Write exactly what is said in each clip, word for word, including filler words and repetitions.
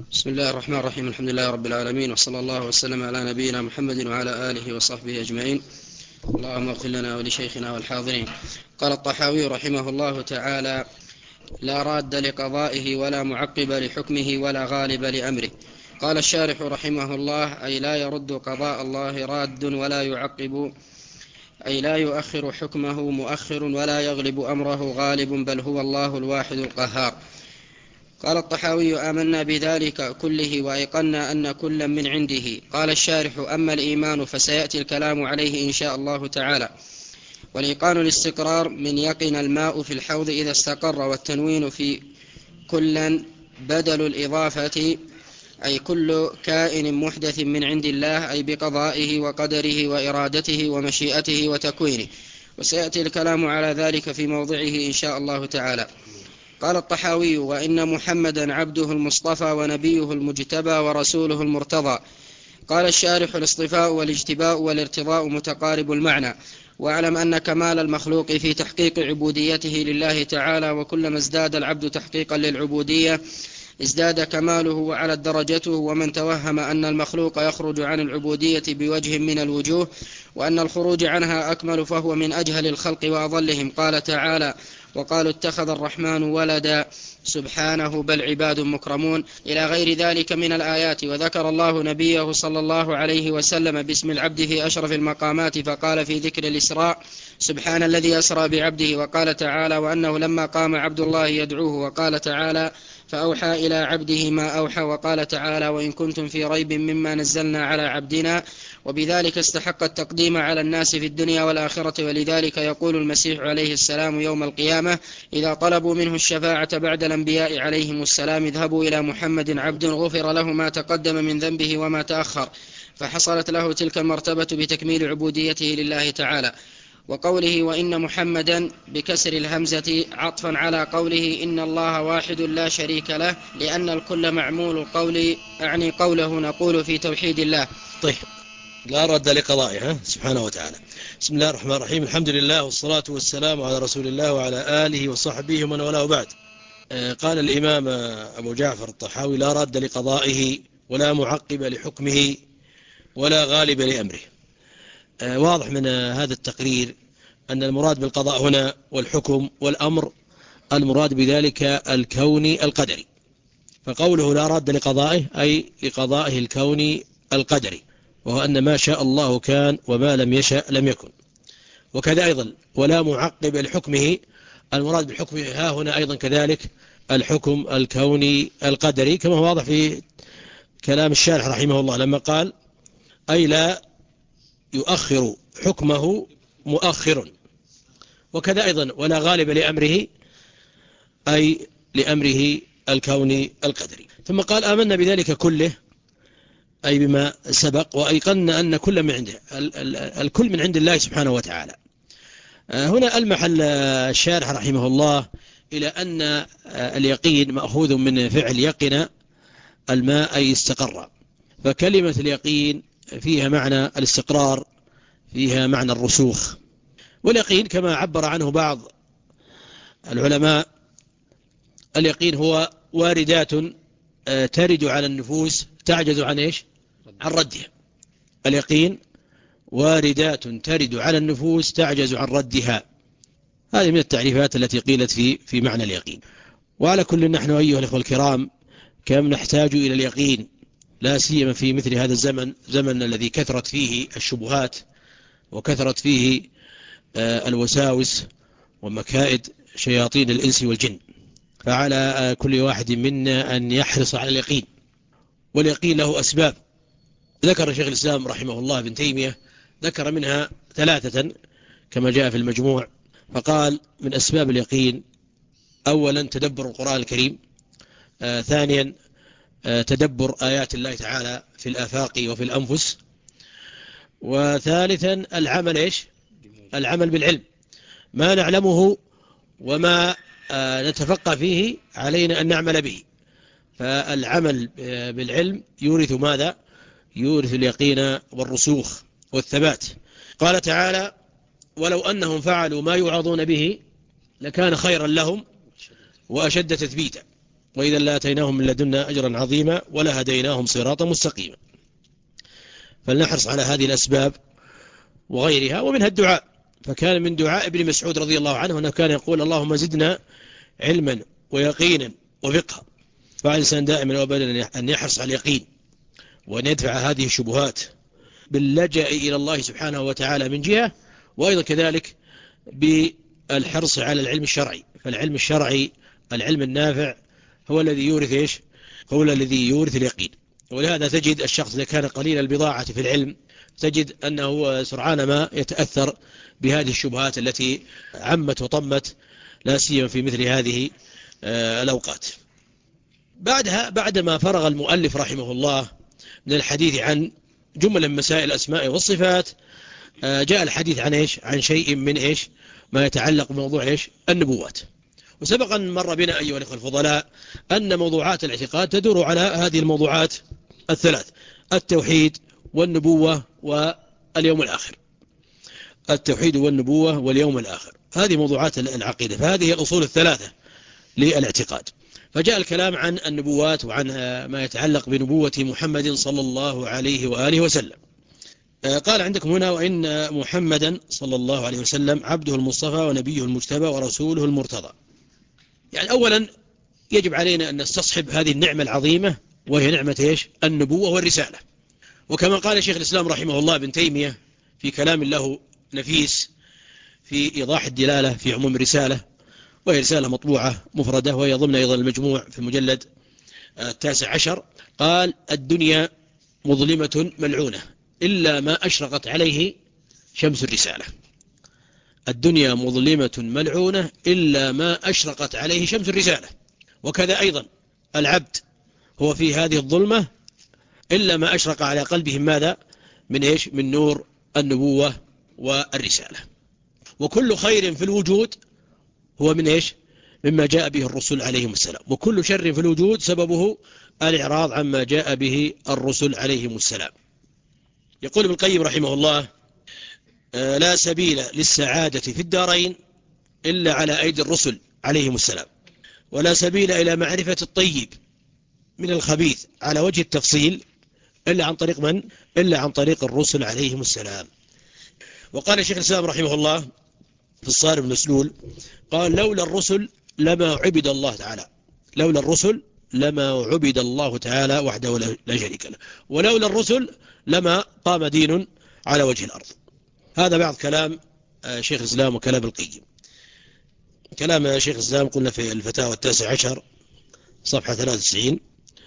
بسم الله الرحمن الرحيم. الحمد لله رب العالمين، وصلى الله وسلم على نبينا محمد وعلى آله وصحبه أجمعين. اللهم اغفر لنا ولشيخنا والحاضرين. قال الطحاوي رحمه الله تعالى: لا راد لقضائه ولا معقب لحكمه ولا غالب لأمره. قال الشارح رحمه الله: أي لا يرد قضاء الله راد ولا يعقب، أي لا يؤخر حكمه مؤخر ولا يغلب أمره غالب، بل هو الله الواحد القهار. قال الطحاوي: آمنا بذلك كله وأيقنا أن كلا من عنده. قال الشارح: أما الإيمان فسيأتي الكلام عليه إن شاء الله تعالى. والإيقان الاستقرار من يقن الماء في الحوض إذا استقر، والتنوين في كلا بدل الإضافة، أي كل كائن محدث من عند الله، أي بقضائه وقدره وإرادته ومشيئته وتكوينه. وسيأتي الكلام على ذلك في موضعه إن شاء الله تعالى. قال الطحاوي: وإن محمدا عبده المصطفى ونبيه المجتبى ورسوله المرتضى. قال الشارح: الاصطفاء والاجتباء والارتضاء متقارب المعنى. واعلم أن كمال المخلوق في تحقيق عبوديته لله تعالى، وكلما ازداد العبد تحقيقا للعبودية ازداد كماله وعلت درجته. ومن توهم أن المخلوق يخرج عن العبودية بوجه من الوجوه وأن الخروج عنها أكمل فهو من أجهل الخلق وأضلهم. قال تعالى: وقالوا اتخذ الرحمن ولدا سبحانه بل عباد مكرمون، إلى غير ذلك من الآيات. وذكر الله نبيه صلى الله عليه وسلم باسم العبد في أشرف المقامات، فقال في ذكر الإسراء: سبحان الذي أسرى بعبده. وقال تعالى: وأنه لما قام عبد الله يدعوه. وقال تعالى: فأوحى إلى عبده ما أوحى. وقال تعالى: وإن كنتم في ريب مما نزلنا على عبدنا. وبذلك استحق التقديم على الناس في الدنيا والآخرة. ولذلك يقول المسيح عليه السلام يوم القيامة إذا طلبوا منه الشفاعة بعد الأنبياء عليهم السلام: اذهبوا إلى محمد عبد غفر له ما تقدم من ذنبه وما تأخر. فحصلت له تلك المرتبة بتكميل عبوديته لله تعالى. وقوله وإن محمدا بكسر الهمزة عطفا على قوله إن الله واحد لا شريك له، لأن الكل معمول القول، أعني قوله نقول في توحيد الله. طيب، لا رد لقضائه سبحانه وتعالى. بسم الله الرحمن الرحيم. الحمد لله والصلاة والسلام على رسول الله وعلى آله وصحبه ومن والاه، بعد. قال الإمام أبو جعفر الطحاوي: لا رد لقضائه ولا معقب لحكمه ولا غالب لأمره. واضح من هذا التقرير أن المراد بالقضاء هنا والحكم والأمر المراد بذلك الكوني القدري. فقوله لا رد لقضائه أي لقضائه الكوني القدري، وهو أن ما شاء الله كان وما لم يشأ لم يكن. وكذا أيضا ولا معقب لحكمه، المراد بالحكم ها هنا أيضا كذلك الحكم الكوني القدري، كما هو واضح في كلام الشارح رحمه الله لما قال: أي لا يؤخر حكمه مؤخر. وكذا أيضا ولا غالب لأمره، أي لأمره الكوني القدري. ثم قال: آمنا بذلك كله، أي بما سبق، وأيقنا أن كل من عنده، الكل من عند الله سبحانه وتعالى. هنا ألمح الشارح رحمه الله إلى أن اليقين مأخوذ من فعل يقن الماء أي استقر. فكلمة اليقين فيها معنى الاستقرار، فيها معنى الرسوخ. واليقين كما عبر عنه بعض العلماء، اليقين هو واردات ترد على النفوس تعجز عن إيش؟ عن ردها. اليقين واردات ترد على النفوس تعجز عن ردها. هذه من التعريفات التي قيلت في في معنى اليقين. وعلى كل نحن أيها الأخوة الكرام كم نحتاج إلى اليقين، لا سيما في مثل هذا الزمن، زمن الذي كثرت فيه الشبهات وكثرت فيه الوساوس ومكائد شياطين الإنس والجن. فعلى كل واحد منا أن يحرص على اليقين. واليقين له أسباب، ذكر شيخ الإسلام رحمه الله ابن تيمية، ذكر منها ثلاثة كما جاء في المجموع. فقال: من أسباب اليقين أولا تدبر القرآن الكريم، آه ثانيا آه تدبر آيات الله تعالى في الآفاق وفي الأنفس، وثالثا العمل إيش؟ العمل بالعلم، ما نعلمه وما آه نتفقه فيه علينا أن نعمل به. فالعمل بالعلم يورث ماذا؟ يورث اليقين والرسوخ والثبات. قال تعالى: ولو أنهم فعلوا ما يوعظون به لكان خيرا لهم وأشد تثبيتا. وإذا لآتيناهم من لدنا أجرا عظيما ولهديناهم صراطا مستقيما. فلنحرص على هذه الأسباب وغيرها، ومنها الدعاء. فكان من دعاء ابن مسعود رضي الله عنه أنه كان يقول اللهم زدنا علما ويقينا وفقها. فالإنسان دائما وأبدا أن يحرص على اليقين وأن يدفع هذه الشبهات باللجأ إلى الله سبحانه وتعالى من جهة، وأيضا كذلك بالحرص على العلم الشرعي. فالعلم الشرعي العلم النافع هو الذي يورث إيش؟ هو الذي يورث اليقين. ولهذا تجد الشخص إذا كان قليل البضاعة في العلم تجد أنه سرعان ما يتأثر بهذه الشبهات التي عمت وطمت لا سيما في مثل هذه الأوقات. بعدها بعدما فرغ المؤلف رحمه الله من الحديث عن جملة من مسائل الأسماء والصفات، جاء الحديث عن إيش؟ عن شيء من إيش؟ ما يتعلق بموضوع إيش؟ النبوات. وسبق أن مر بنا أيها الأخوة الفضلاء أن موضوعات الاعتقاد تدور على هذه الموضوعات الثلاث: التوحيد والنبوة واليوم الآخر. التوحيد والنبوة واليوم الآخر، هذه موضوعات العقيدة. فهذه الأصول الثلاثة للاعتقاد. فجاء الكلام عن النبوات وعن ما يتعلق بنبوة محمد صلى الله عليه وآله وسلم. قال عندكم هنا: وإن محمدا صلى الله عليه وسلم عبده المصطفى ونبيه المجتبى ورسوله المرتضى. يعني أولا يجب علينا أن نستصحب هذه النعمة العظيمة، وهي نعمة إيش؟ النبوة والرسالة. وكما قال شيخ الإسلام رحمه الله ابن تيمية في كلام له نفيس في إيضاح الدلالة في عموم الرسالة، وهي رسالة مطبوعة مفردة، وهي ضمن أيضا المجموع في المجلد التاسع عشر، قال: الدنيا مظلمة ملعونة إلا ما أشرقت عليه شمس الرسالة. الدنيا مظلمة ملعونة إلا ما أشرقت عليه شمس الرسالة. وكذا أيضا العبد هو في هذه الظلمة إلا ما أشرق على قلبه ماذا؟ من إيش؟ من نور النبوة والرسالة. وكل خير في الوجود هو من إيش؟ مما جاء به الرسل عليهم السلام. وكل شر في الوجود سببه الإعراض عما جاء به الرسل عليهم السلام. يقول ابن القيم رحمه الله: لا سبيل للسعادة في الدارين إلا على أيدي الرسل عليهم السلام، ولا سبيل إلى معرفة الطيب من الخبيث على وجه التفصيل إلا عن طريق من؟ إلا عن طريق الرسل عليهم السلام. وقال شيخ الإسلام رحمه الله في الصارم المسلول، قال: لولا الرسل لما عبد الله تعالى، لولا الرسل لما عبد الله تعالى وحده لا شريك له، ولولا الرسل لما قام دين على وجه الأرض. هذا بعض كلام شيخ الإسلام وكلام القيم. كلام شيخ الإسلام قلنا في الفتاوى التاسع عشر صفحة ثلاثة وتسعين،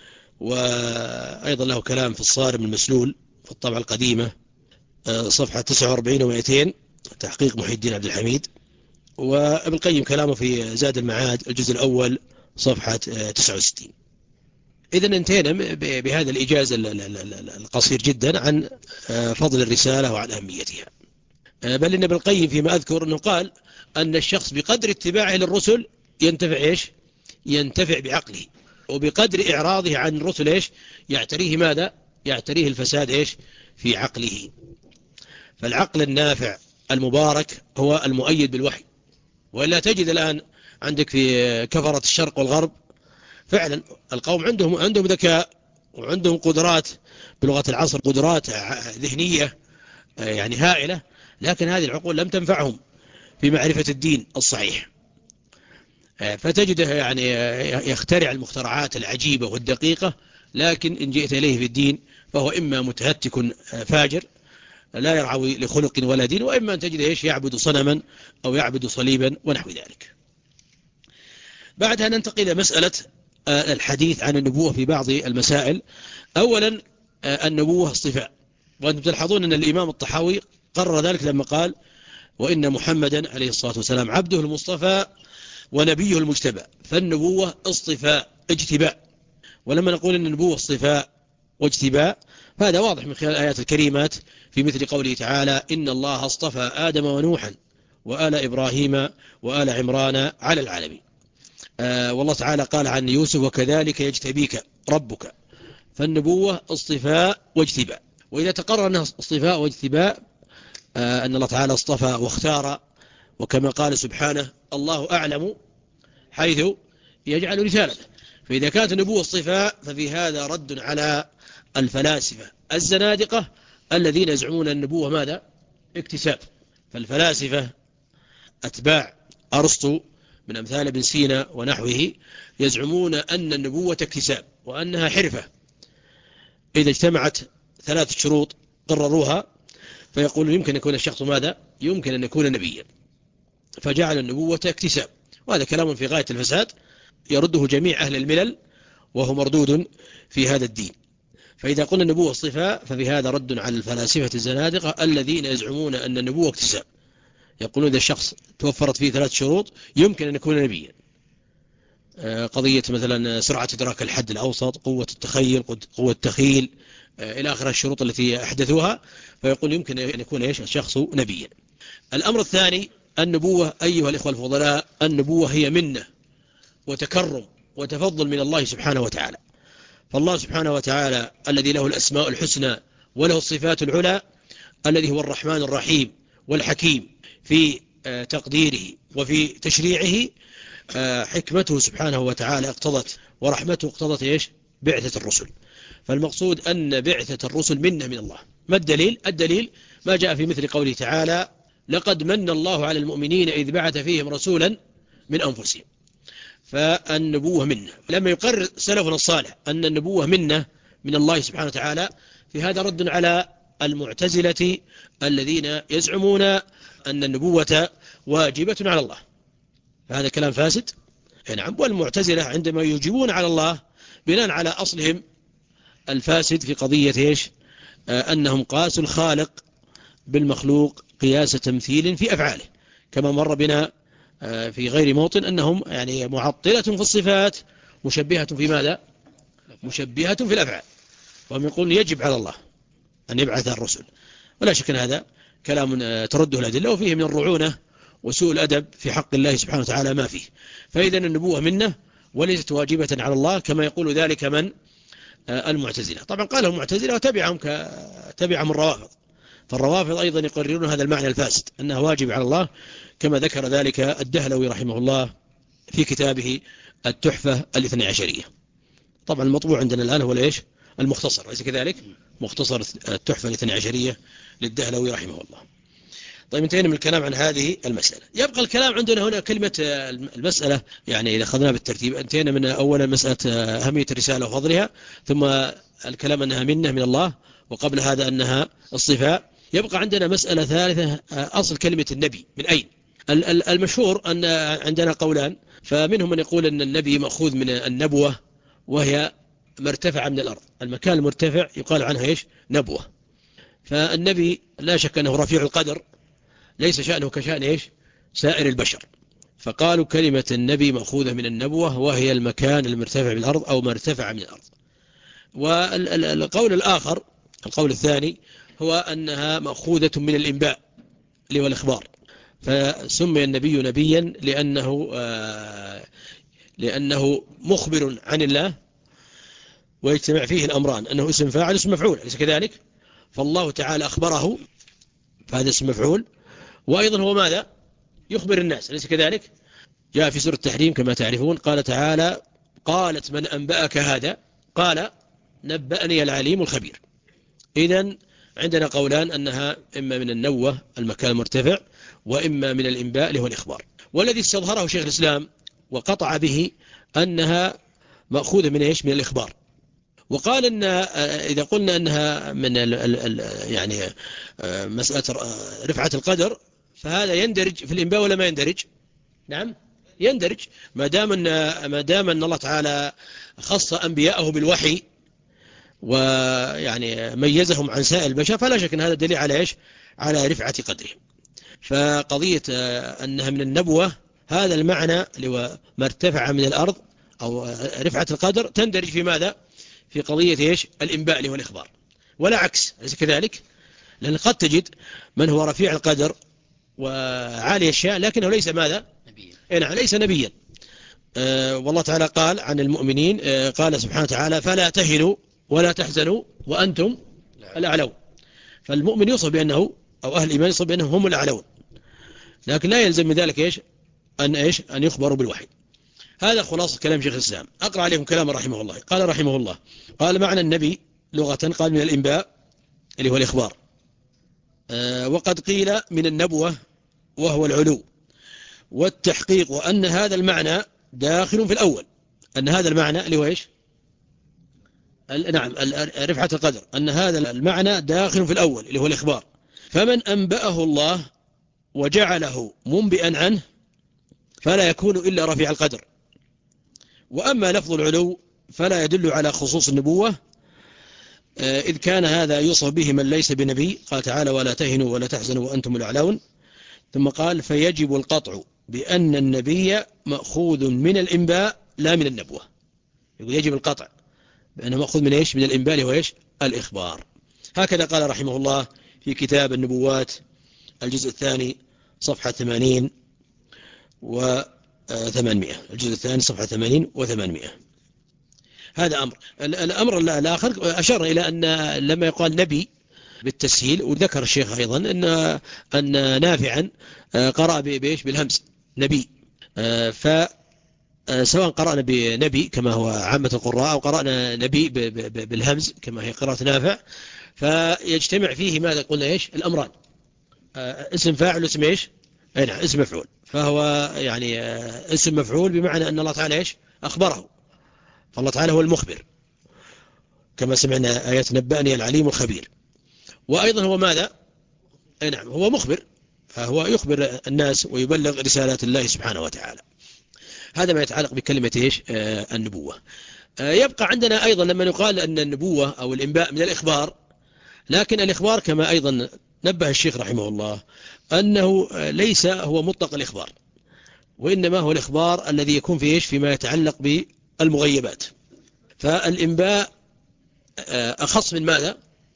وأيضا له كلام في الصارم المسلول في الطبعة القديمة صفحة تسعة وأربعين ومئتين تحقيق محي الدين عبد الحميد. وابن القيم كلامه في زاد المعاد الجزء الأول صفحة تسعة وستين. إذن انتهينا بهذا الإجازة القصير جدا عن فضل الرسالة وعن أهميتها. بل إن ابن القيم فيما أذكر أنه قال أن الشخص بقدر اتباعه للرسل ينتفع إيش؟ ينتفع بعقله، وبقدر إعراضه عن الرسل إيش؟ يعتريه ماذا؟ يعتريه الفساد إيش؟ في عقله. فالعقل النافع المبارك هو المؤيد بالوحي. وإلا تجد الآن عندك في كفرة الشرق والغرب فعلا القوم عندهم عندهم ذكاء وعندهم قدرات بلغة العصر، قدرات ذهنية يعني هائلة، لكن هذه العقول لم تنفعهم في معرفة الدين الصحيح. فتجده يعني يخترع المخترعات العجيبة والدقيقة، لكن إن جئت إليه في الدين فهو إما متهتك فاجر لا يرعى لخلق ولا دين، وإما أن تجد إيش؟ يعبد صنما أو يعبد صليبا ونحو ذلك. بعدها ننتقل إلى مسألة الحديث عن النبوة في بعض المسائل. أولا النبوة اصطفاء، وأنتم تلحظون أن الإمام الطحاوي قرر ذلك لما قال: وإن محمدا عليه الصلاة والسلام عبده المصطفى ونبيه المجتبى. فالنبوة اصطفاء اجتباء. ولما نقول أن النبوة اصطفاء واجتباء فهذا واضح من خلال الآيات الكريمات في مثل قوله تعالى: إن الله اصطفى آدم ونوحا وآل إبراهيم وآل عمران على العالمين. آه والله تعالى قال عن يوسف: وكذلك يجتبيك ربك. فالنبوة اصطفاء واجتباء. وإذا تقرر أنها اصطفاء واجتباء آه أن الله تعالى اصطفى واختار، وكما قال سبحانه: الله أعلم حيث يجعل رسالته. فإذا كانت النبوة صفة ففي هذا رد على الفلاسفة الزنادقة الذين يزعمون النبوة ماذا؟ اكتساب. فالفلاسفة أتباع أرسطو من أمثال ابن سينا ونحوه يزعمون أن النبوة اكتساب وأنها حرفة، إذا اجتمعت ثلاث شروط قرروها فيقول يمكن أن يكون الشخص ماذا؟ يمكن أن يكون نبيا، فجعل النبوة اكتساب. وهذا كلام في غاية الفساد يرده جميع أهل الملل وهو مردود في هذا الدين. فإذا قلنا النبوة صفة ففي هذا رد على الفلاسفة الزنادقة الذين يزعمون أن النبوة اكتساب، يقولون إذا الشخص توفرت فيه ثلاث شروط يمكن أن يكون نبيا. قضية مثلا سرعة إدراك الحد الأوسط، قوة التخيل، قوة التخيل، إلى آخر الشروط التي أحدثوها، فيقول يمكن أن يكون إيش الشخص نبيا. الأمر الثاني النبوة أيها الإخوة الفضلاء، النبوة هي منة وتكرم وتفضل من الله سبحانه وتعالى. فالله سبحانه وتعالى الذي له الأسماء الحسنى وله الصفات العلى، الذي هو الرحمن الرحيم والحكيم في تقديره وفي تشريعه، حكمته سبحانه وتعالى اقتضت ورحمته اقتضت إيش؟ بعثة الرسل. فالمقصود أن بعثة الرسل منة من الله. ما الدليل؟ الدليل ما جاء في مثل قوله تعالى لقد من الله على المؤمنين إذ بعث فيهم رسولا من أنفسهم. فالنبوة منة. لما يقرر سلفنا الصالح أن النبوة منة من الله سبحانه وتعالى، في هذا رد على المعتزلة الذين يزعمون أن النبوة واجبة على الله. فهذا كلام فاسد. نعم. والمعتزلة عندما يجيبون على الله بناء على أصلهم الفاسد في قضية إيش؟ آه أنهم قاسوا الخالق بالمخلوق قياس تمثيل في أفعاله، كما مر بنا آه في غير موطن أنهم يعني معطلة في الصفات مشبهة في ماذا؟ مشبهة في الأفعال. وهم يقولون يجب على الله أن يبعث الرسل، ولا شك أن هذا كلام آه ترده الأدلة، وفيه من الرعونة وسوء الأدب في حق الله سبحانه وتعالى ما فيه. فإذا النبوة منه وليست واجبة على الله كما يقول ذلك من المعتزلة. طبعا قالهم المعتزلة وتبعهم كتبعهم الروافض. فالروافض أيضا يقررون هذا المعنى الفاسد أنها واجب على الله، كما ذكر ذلك الدهلوي رحمه الله في كتابه التحفة الاثنى عشرية. طبعا المطبوع عندنا الآن هو ليش؟ المختصر، أليس كذلك؟ مختصر التحفة الاثنى عشرية للدهلوي رحمه الله. طيب انتهينا من الكلام عن هذه المسألة. يبقى الكلام عندنا هنا كلمة المسألة، يعني إذا أخذنا بالترتيب انتهينا من أولا مسألة أهمية الرسالة وفضلها، ثم الكلام أنها منة من الله، وقبل هذا أنها الصفاء. يبقى عندنا مسألة ثالثة، أصل كلمة النبي من أين؟ المشهور أن عندنا قولان، فمنهم من يقول أن النبي مأخوذ من النبوة وهي مرتفعة من الأرض، المكان المرتفع يقال عنها إيش؟ نبوة. فالنبي لا شك أنه رفيع القدر، ليس شأنه كشأن إيش؟ سائر البشر. فقالوا كلمة النبي مأخوذة من النبوة وهي المكان المرتفع بالأرض أو مرتفع من الأرض. والقول الآخر، القول الثاني، هو أنها مأخوذة من الإنباء اللي هو الإخبار. فسمي النبي نبيا لأنه آه لأنه مخبر عن الله، ويجتمع فيه الأمران، أنه اسم فاعل اسم مفعول، أليس كذلك؟ فالله تعالى أخبره، فهذا اسم مفعول، وأيضا هو ماذا؟ يخبر الناس، أليس كذلك؟ جاء في سورة التحريم كما تعرفون قال تعالى قالت من أنبأك هذا؟ قال نبأني العليم الخبير. إذن عندنا قولان، أنها إما من النوة المكان المرتفع، وإما من الإنباء اللي هو الإخبار. والذي استظهره شيخ الإسلام وقطع به أنها مأخوذة من إيش؟ من الإخبار. وقال أن إذا قلنا أنها من ال ال ال يعني مسألة رفعة القدر، فهذا يندرج في الإنباء ولا ما يندرج؟ نعم يندرج، ما دام أن ما دام أن الله تعالى خص أنبياءه بالوحي ويعني ميزهم عن سائر البشر، فلا شك أن هذا دليل على إيش؟ على رفعة قدرهم. فقضية أنها من النبوة هذا المعنى اللي هو مرتفع من الأرض أو رفعة القدر تندرج في ماذا؟ في قضية إيش؟ الإنباء اللي هو الإخبار، ولا عكس، أليس كذلك؟ لأن قد تجد من هو رفيع القدر وعالي الشأن لكنه ليس ماذا؟ نبيا. نعم ليس نبيا. آه والله تعالى قال عن المؤمنين، آه قال سبحانه وتعالى فلا تهنوا ولا تحزنوا وأنتم الأعلون. فالمؤمن يوصف بأنه، أو أهل الإيمان يوصف بأنهم هم الأعلون، لكن لا يلزم من ذلك إيش؟ أن إيش؟ أن يخبروا بالوحي. هذا خلاصة كلام شيخ الإسلام. أقرأ عليكم كلام رحمه الله. قال رحمه الله: قال معنى النبي لغة قال من الإنباء اللي هو الإخبار، أه وقد قيل من النبوة وهو العلو والتحقيق، وأن هذا المعنى داخل في الأول، أن هذا المعنى اللي هو إيش؟ نعم رفعة القدر، أن هذا المعنى داخل في الأول اللي هو الإخبار. فمن أنبأه الله وجعله منبئا عنه فلا يكون إلا رفيع القدر. وأما لفظ العلو فلا يدل على خصوص النبوة، إذ كان هذا يوصف به من ليس بنبي. قال تعالى: ولا تهنوا ولا تحزنوا وأنتم الأعلون. ثم قال: فيجب القطع بأن النبي مأخوذ من الإنباء لا من النبوة. يقول يجب القطع بأنه مأخوذ من إيش؟ من الإنباء اللي هو إيش؟ الإخبار. هكذا قال رحمه الله في كتاب النبوات الجزء الثاني صفحة ثمانين وثمانمائة، الجزء الثاني صفحة ثمانين وثمانمائة. هذا أمر. الأمر الآخر أشار إلى أن لما يقال نبي بالتسهيل، وذكر الشيخ أيضا أن أن نافعا قرأ بإيش؟ بالهمز نبي. فسواء قرأنا بنبي كما هو عامة القراء أو قرأنا نبي بالهمز كما هي قراءة نافع، فيجتمع فيه ماذا قلنا إيش؟ الأمران، اسم فاعل واسم إيش؟ أي نعم اسم مفعول. فهو يعني اسم مفعول بمعنى أن الله تعالى إيش؟ أخبره، فالله تعالى هو المخبر كما سمعنا آيات نبأني العليم الخبير. وأيضا هو ماذا؟ أي نعم هو مخبر، فهو يخبر الناس ويبلغ رسالات الله سبحانه وتعالى. هذا ما يتعلق بكلمة إيش؟ آه النبوة. آه يبقى عندنا أيضا لما يقال أن النبوة أو الإنباء من الإخبار، لكن الإخبار كما أيضا نبه الشيخ رحمه الله أنه ليس هو مطلق الإخبار، وإنما هو الإخبار الذي يكون في إيش؟ فيما يتعلق بالمغيبات. فالإنباء أخص من ماذا؟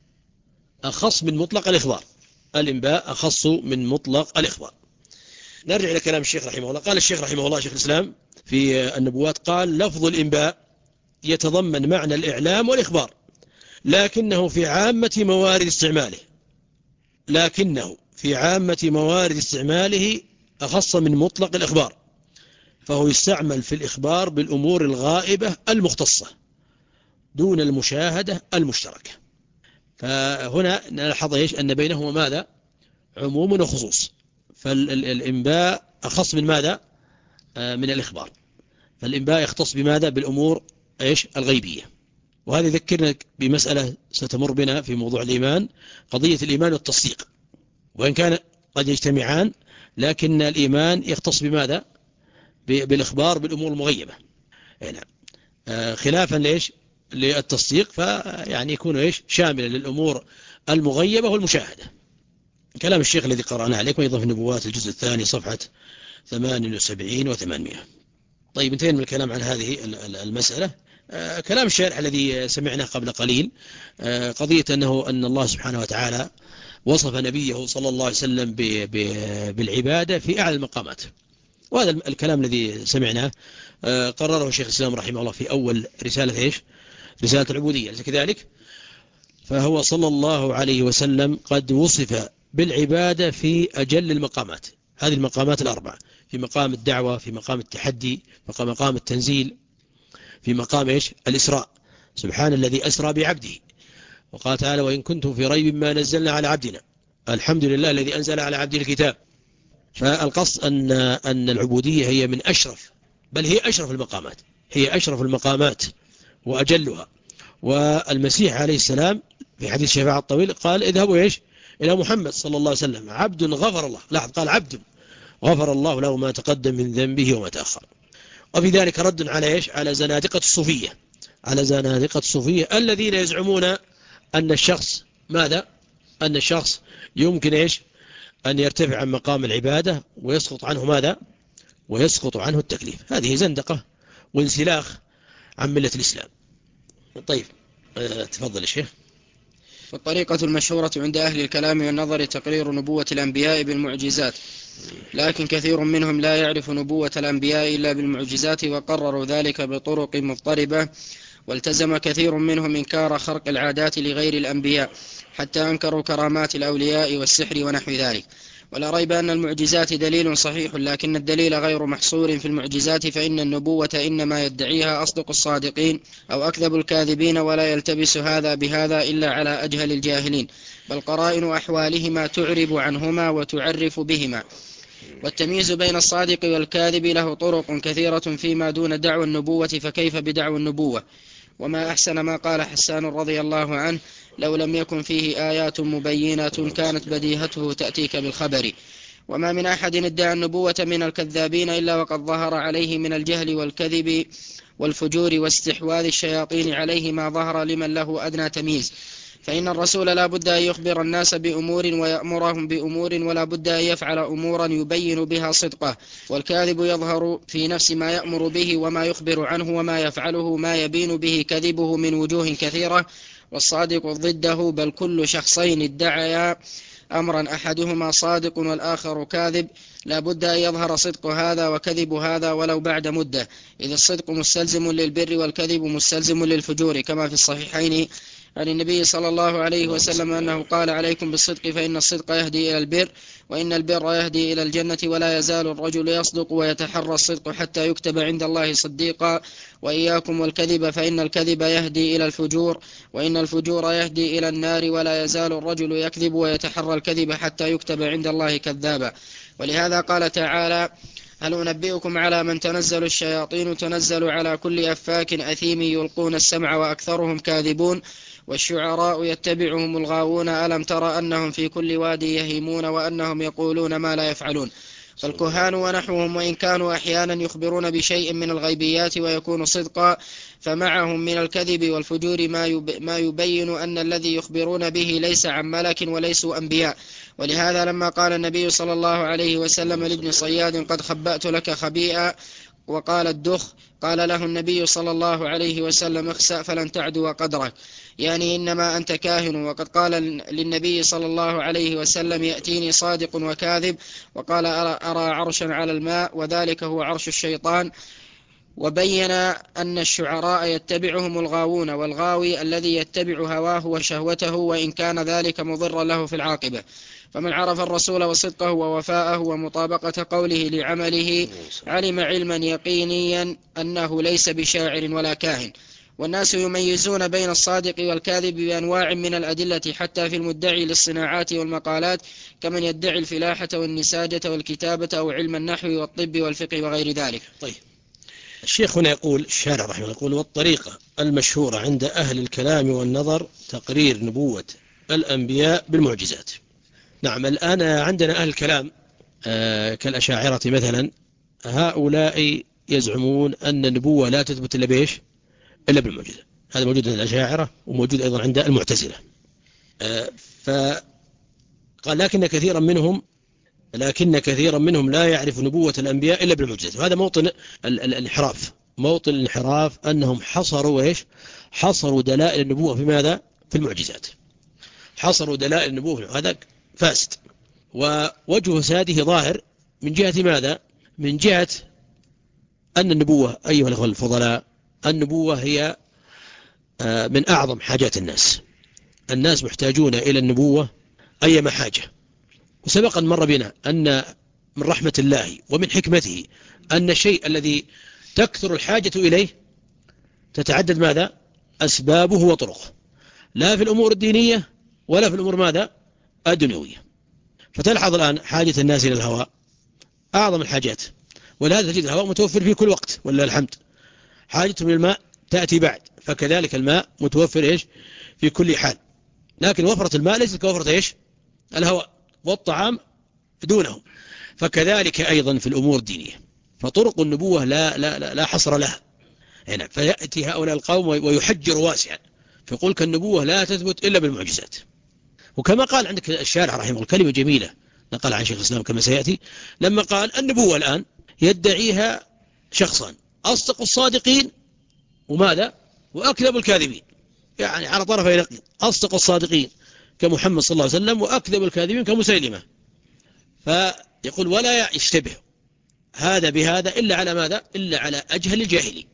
أخص من مطلق الإخبار. الإنباء أخص من مطلق الإخبار. نرجع إلى كلام الشيخ رحمه الله. قال الشيخ رحمه الله شيخ الإسلام في النبوات قال: لفظ الإنباء يتضمن معنى الإعلام والإخبار، لكنه في عامة موارد استعماله لكنه في عامة موارد استعماله أخص من مطلق الإخبار، فهو يستعمل في الإخبار بالأمور الغائبة المختصة دون المشاهدة المشتركة. فهنا نلاحظ إيش؟ أن بينهما ماذا؟ عموم وخصوص. فالإنباء أخص من ماذا؟ من الإخبار. فالإنباء يختص بماذا؟ بالأمور إيش؟ الغيبية. وهذا يذكرنا بمسألة ستمر بنا في موضوع الإيمان، قضية الإيمان والتصديق، وإن كان قد يجتمعان، لكن الإيمان يختص بماذا؟ بالإخبار بالأمور المغيبة. نعم. خلافا ليش؟ للتصديق، فيعني يكون إيش؟ شاملا للأمور المغيبة والمشاهدة. كلام الشيخ الذي قرأنا عليكم أيضا في النبوات الجزء الثاني صفحة ثمانية وسبعين وثمانمائة. طيب انتهينا من الكلام عن هذه المسألة. كلام الشارح الذي سمعناه قبل قليل، قضية أنه أن الله سبحانه وتعالى وصف نبيه صلى الله عليه وسلم بالعبادة في أعلى المقامات، وهذا الكلام الذي سمعناه قرره الشيخ الإسلام رحمه الله في أول رسالة إيش؟ رسالة العبودية، أليس كذلك؟ فهو صلى الله عليه وسلم قد وصف بالعبادة في أجل المقامات، هذه المقامات الأربعة، في مقام الدعوة، في مقام التحدي، في مقام التنزيل، في مقام إيش؟ الإسراء. سبحان الذي أسرى بعبده. وقال تعالى: وإن كنتم في ريب ما نزلنا على عبدنا الحمد لله الذي أنزل على عبده الكتاب. فالقصد أن أن العبودية هي من أشرف، بل هي أشرف المقامات، هي أشرف المقامات وأجلها. والمسيح عليه السلام في حديث الشفاعة الطويل قال: اذهبوا إيش؟ إلى محمد صلى الله عليه وسلم عبد غفر الله، لاحظ قال عبد غفر الله له ما تقدم من ذنبه وما تأخر. وفي ذلك رد على إيش؟ على زنادقة الصوفية، على زنادقة الصوفية الذين يزعمون أن الشخص ماذا؟ أن الشخص يمكن إيش؟ أن يرتفع عن مقام العبادة ويسقط عنه ماذا؟ ويسقط عنه التكليف. هذه زندقة وانسلاخ عن ملة الإسلام. طيب أه تفضل الشيخ. والطريقة المشهورة عند أهل الكلام والنظر تقرير نبوة الأنبياء بالمعجزات، لكن كثير منهم لا يعرف نبوة الأنبياء إلا بالمعجزات، وقرروا ذلك بطرق مضطربة، والتزم كثير منهم إنكار خرق العادات لغير الأنبياء، حتى أنكروا كرامات الأولياء والسحر ونحو ذلك. ولا ريب أن المعجزات دليل صحيح، لكن الدليل غير محصور في المعجزات، فإن النبوة إنما يدعيها أصدق الصادقين أو أكذب الكاذبين، ولا يلتبس هذا بهذا إلا على أجهل الجاهلين، بل قرائن أحوالهما تعرب عنهما وتعرف بهما. والتمييز بين الصادق والكاذب له طرق كثيرة فيما دون دعوى النبوة، فكيف بدعوى النبوة؟ وما أحسن ما قال حسان رضي الله عنه: لو لم يكن فيه آيات مبينات كانت بديهته تأتيك بالخبر. وما من أحد ادعى النبوة من الكذابين إلا وقد ظهر عليه من الجهل والكذب والفجور واستحواذ الشياطين عليه ما ظهر لمن له أدنى تمييز. فإن الرسول لا بد أن يخبر الناس بأمور ويأمرهم بأمور، ولا بد أن يفعل أمورا يبين بها صدقه، والكاذب يظهر في نفس ما يأمر به وما يخبر عنه، وما يفعله ما يبين به كذبه من وجوه كثيرة، والصادق ضده، بل كل شخصين ادعيا أمرا أحدهما صادق والآخر كاذب لا بد أن يظهر صدق هذا وكذب هذا ولو بعد مدة، إذ الصدق مستلزم للبر والكذب مستلزم للفجور، كما في الصحيحين عن النبي صلى الله عليه وسلم أنه قال: عليكم بالصدق فإن الصدق يهدي إلى البر، وإن البر يهدي إلى الجنة، ولا يزال الرجل يصدق ويتحرى الصدق حتى يكتب عند الله صديقا، وإياكم والكذب فإن الكذب يهدي إلى الفجور، وإن الفجور يهدي إلى النار، ولا يزال الرجل يكذب ويتحرى الكذب حتى يكتب عند الله كذابا. ولهذا قال تعالى: هل أنبئكم على من تنزل الشياطين تنزل على كل أفاك أثيم يلقون السمع وأكثرهم كاذبون، والشعراء يتبعهم الغاوون، ألم تر أنهم في كل وادي يهيمون وأنهم يقولون ما لا يفعلون. فالكهان ونحوهم وإن كانوا أحيانا يخبرون بشيء من الغيبيات ويكون صدقا، فمعهم من الكذب والفجور ما يبين أن الذي يخبرون به ليس عن ملك وليسوا أنبياء. ولهذا لما قال النبي صلى الله عليه وسلم لابن صياد: قد خبأت لك خبيئا، وقال الدخ، قال له النبي صلى الله عليه وسلم: اخسأ فلن تعدو قدرك، يعني إنما أنت كاهن. وقد قال للنبي صلى الله عليه وسلم: يأتيني صادق وكاذب، وقال: أرى, أرى عرشا على الماء وذلك هو عرش الشيطان. وبين أن الشعراء يتبعهم الغاوون، والغاوي الذي يتبع هواه وشهوته، وإن كان ذلك مضرا له في العاقبة. فمن عرف الرسول وصدقه ووفاءه ومطابقة قوله لعمله علم علما يقينيا أنه ليس بشاعر ولا كاهن. والناس يميزون بين الصادق والكاذب بأنواع من الأدلة، حتى في المدعي للصناعات والمقالات، كمن يدعي الفلاحة والنساجة والكتابة أو علم النحو والطب والفقه وغير ذلك. طيب، الشيخ هنا يقول، الشارع رحمه الله يقول: والطريقة المشهورة عند أهل الكلام والنظر تقرير نبوة الأنبياء بالمعجزات. نعم، الآن عندنا أهل الكلام آه كالأشاعرة مثلا، هؤلاء يزعمون أن النبوة لا تثبت إلا بإيش؟ إلا بالمعجزة. هذا موجود عند الأشاعرة وموجود أيضا عند المعتزلة. آه فقال لكن كثيرا منهم لكن كثيرا منهم لا يعرف نبوة الأنبياء إلا بالمعجزات. وهذا موطن الانحراف، موطن الانحراف أنهم حصروا إيش؟ حصروا دلائل النبوة في ماذا؟ في المعجزات. حصروا دلائل النبوة في هذا فاسد. ووجه ساده ظاهر من جهة ماذا؟ من جهة أن النبوة أيها الأخوة الفضلاء، النبوة هي من أعظم حاجات الناس. الناس محتاجون إلى النبوة أيما حاجة. وسبقا مر بنا أن من رحمة الله ومن حكمته أن الشيء الذي تكثر الحاجة إليه تتعدد ماذا؟ أسبابه وطرقه، لا في الأمور الدينية ولا في الأمور ماذا؟ الدنيوية. فتلحظ الآن حاجة الناس إلى الهواء أعظم الحاجات، ولهذا تجد الهواء متوفر في كل وقت ولله الحمد. حاجتهم للماء تأتي بعد، فكذلك الماء متوفر إيش؟ في كل حال. لكن وفرة الماء ليست كوفرة إيش؟ الهواء، والطعام دونه. فكذلك أيضا في الأمور الدينية، فطرق النبوة لا, لا, لا, لا حصر لها هنا. فيأتي هؤلاء القوم ويحجر واسعا، فيقول كالنبوة لا تثبت إلا بالمعجزات. وكما قال عندك الشارع رحمه الله كلمة جميلة نقل عن شيخ الإسلام كما سيأتي، لما قال النبوة الآن يدعيها شخصان: أصدق الصادقين وماذا؟ وأكذب الكاذبين. يعني على طرفي نقيض، أصدق الصادقين كمحمد صلى الله عليه وسلم، وأكذب الكاذبين كمسيلمة. فيقول ولا يشتبه هذا بهذا إلا على ماذا؟ إلا على أجهل الجاهلين.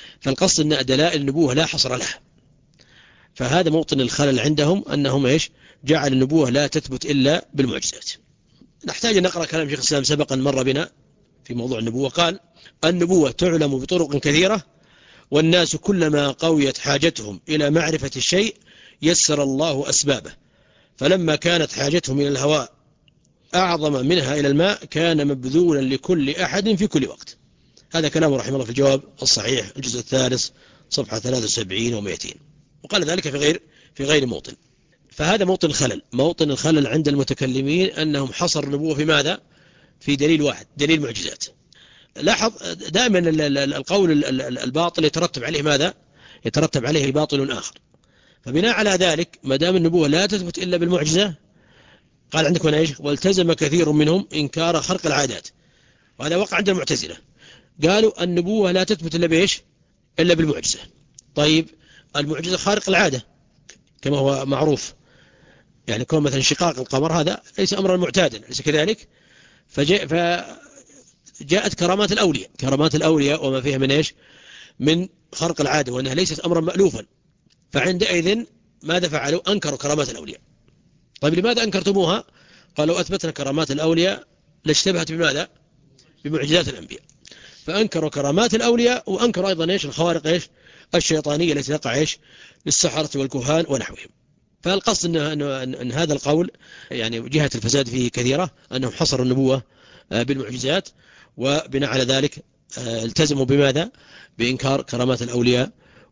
فالقصد أن دلائل النبوة لا حصر لها. فهذا موطن الخلل عندهم، أنهم إيش؟ جعل النبوة لا تثبت إلا بالمعجزات. نحتاج أن نقرأ كلام شيخ الإسلام سبقا مر بنا في موضوع النبوة. قال: النبوة تعلم بطرق كثيرة، والناس كلما قويت حاجتهم إلى معرفة الشيء يسر الله أسبابه، فلما كانت حاجتهم إلى الهواء أعظم منها إلى الماء كان مبذولا لكل أحد في كل وقت. هذا كلام رحمه الله في الجواب الصحيح الجزء الثالث صفحة ثلاثة وسبعين ومئتين، وقال ذلك في غير في غير موطن. فهذا موطن الخلل. موطن الخلل عند المتكلمين أنهم حصروا النبوة في ماذا؟ في دليل واحد، دليل معجزات. لاحظ دائما القول الباطل يترتب عليه ماذا؟ يترتب عليه باطل آخر. فبناء على ذلك ما دام النبوة لا تثبت إلا بالمعجزة، قال عندك هنا ايش؟ والتزم كثير منهم إنكار خرق العادات. وهذا وقع عند المعتزلة، قالوا النبوة لا تثبت إلا بإيش؟ إلا بالمعجزة. طيب المعجزة خارق العادة كما هو معروف، يعني كون مثلا انشقاق القمر هذا ليس أمرا معتادا، ليس كذلك؟ فجاء فجاءت كرامات الأولياء، كرامات الأولياء وما فيها من إيش؟ من خرق العادة، وأنها ليست أمرا مألوفا. فعندئذ ماذا فعلوا؟ أنكروا كرامات الأولياء. طيب لماذا أنكرتموها؟ قالوا أثبتنا كرامات الأولياء لاشتبهت بماذا؟ بمعجزات الأنبياء. فأنكروا كرامات الأولياء، وأنكروا أيضا إيش؟ الخوارق إيش؟ الشيطانية التي تقع إيش؟ للسحرة والكهان ونحوهم. فالقصد أن, أن, أن, أن هذا القول يعني جهة الفساد فيه كثيرة، أنهم حصروا النبوة بالمعجزات، وبناء على ذلك التزموا بماذا؟ بإنكار كرامات الأولياء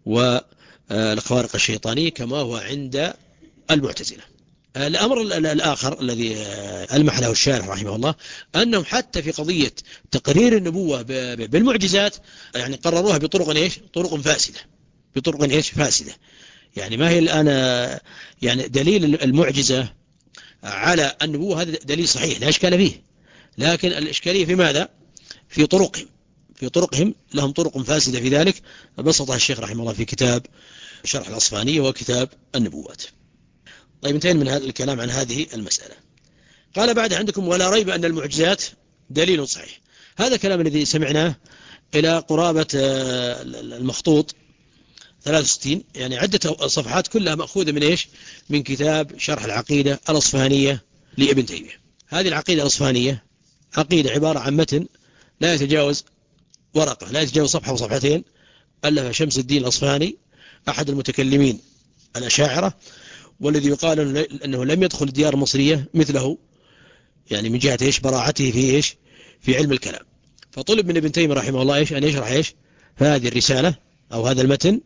والخوارق الشيطانية كما هو عند المعتزلة. الأمر الآخر الذي ألمح له الشارح رحمه الله أنهم حتى في قضية تقرير النبوة بالمعجزات يعني قرروها بطرق إيش؟ طرق فاسدة، بطرق إيش؟ فاسدة. يعني ما هي الآن يعني دليل المعجزة على النبوة هذا دليل صحيح لا إشكال فيه، لكن الإشكالية في ماذا؟ في طرقهم، في طرقهم لهم طرق فاسدة في ذلك، بسطها الشيخ رحمه الله في كتاب شرح الأصفهانية وكتاب النبوات. طيب انتهينا من هذا الكلام عن هذه المسألة. قال بعد عندكم: ولا ريب أن المعجزات دليل صحيح. هذا الكلام الذي سمعناه إلى قرابة المخطوط ثلاثة وستين، يعني عدة صفحات كلها مأخوذة من إيش؟ من كتاب شرح العقيدة الأصفهانية لابن تيمية. هذه العقيدة الأصفهانية عقيدة عبارة عن متن لا يتجاوز ورقة، لا يتجاوز صفحة وصفحتين، ألف شمس الدين الأصفهاني أحد المتكلمين الأشاعرة، والذي يقال أنه لم يدخل الديار المصرية مثله، يعني من جهة إيش؟ براعته في إيش؟ في علم الكلام. فطلب من ابن تيمية رحمه الله إيش؟ أن يشرح إيش؟ هذه الرسالة أو هذا المتن.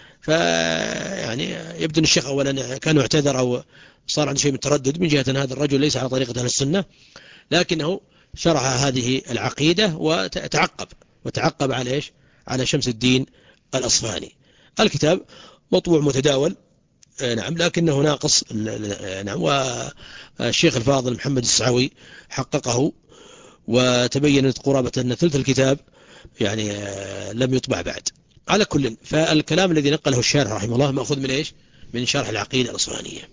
فيعني يبدو أن الشيخ أولا كان اعتذر أو صار عنده شيء من التردد من جهة أن هذا الرجل ليس على طريقة أهل السنة، لكنه شرح هذه العقيدة وتعقب وتعقب على إيش؟ على شمس الدين الأصفهاني. الكتاب مطبوع متداول، نعم، لكنه ناقص، نعم، والشيخ الفاضل محمد السعوي حققه وتبينت قرابة أن ثلث الكتاب يعني لم يطبع بعد. على كل، فالكلام الذي نقله الشارح رحمه الله مأخوذ من إيش؟ من شرح العقيدة الأصفهانية.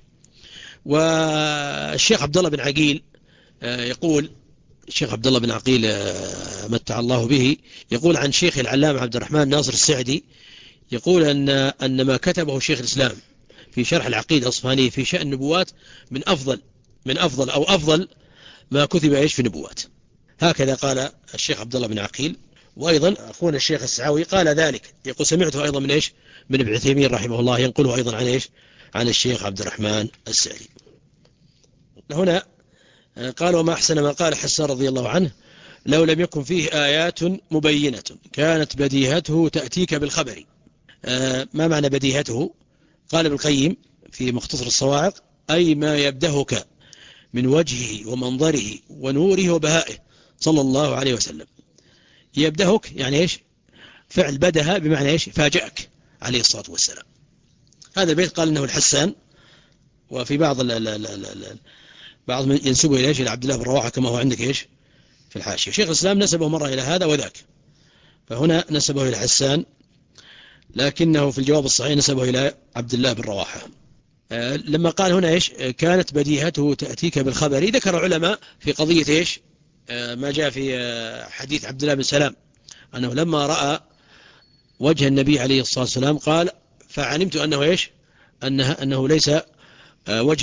والشيخ عبد الله بن عقيل يقول، الشيخ عبد الله بن عقيل متع الله به، يقول عن شيخ العلامة عبد الرحمن ناصر السعدي، يقول أن أن ما كتبه شيخ الإسلام في شرح العقيدة الأصفهانية في شأن النبوات من أفضل من أفضل أو أفضل ما كتب إيش في النبوات. هكذا قال الشيخ عبد الله بن عقيل. وأيضا أخونا الشيخ السعوي قال ذلك، يقول سمعته أيضا من إيش؟ من ابن عثيمين رحمه الله، ينقله أيضا عن إيش؟ عن الشيخ عبد الرحمن السعدي. هنا قال: وما أحسن ما قال حسان رضي الله عنه: لو لم يكن فيه آيات مبينة كانت بديهته تأتيك بالخبر. ما معنى بديهته؟ قال ابن القيم في مختصر الصواعق: أي ما يبدهك من وجهه ومنظره ونوره وبهائه صلى الله عليه وسلم. يبدهك يعني إيش؟ فعل بدها بمعنى إيش؟ فاجأك عليه الصلاة والسلام. هذا البيت قال إنه الحسان، وفي بعض ال ال ال ال بعض من ينسبه إلى إيش؟ إلى عبد الله بن رواحة كما هو عندك إيش؟ في الحاشية. شيخ الإسلام نسبه مرة إلى هذا وذاك، فهنا نسبه إلى حسان، لكنه في الجواب الصحيح نسبه إلى عبد الله بن رواحة. لما قال هنا إيش؟ كانت بديهته تأتيك بالخبر، ذكر العلماء في قضية إيش؟ ما جاء في حديث عبد الله بن سلام أنه لما رأى وجه النبي عليه الصلاة والسلام قال: فعلمت أنه إيش؟ أنه, أنه ليس وجه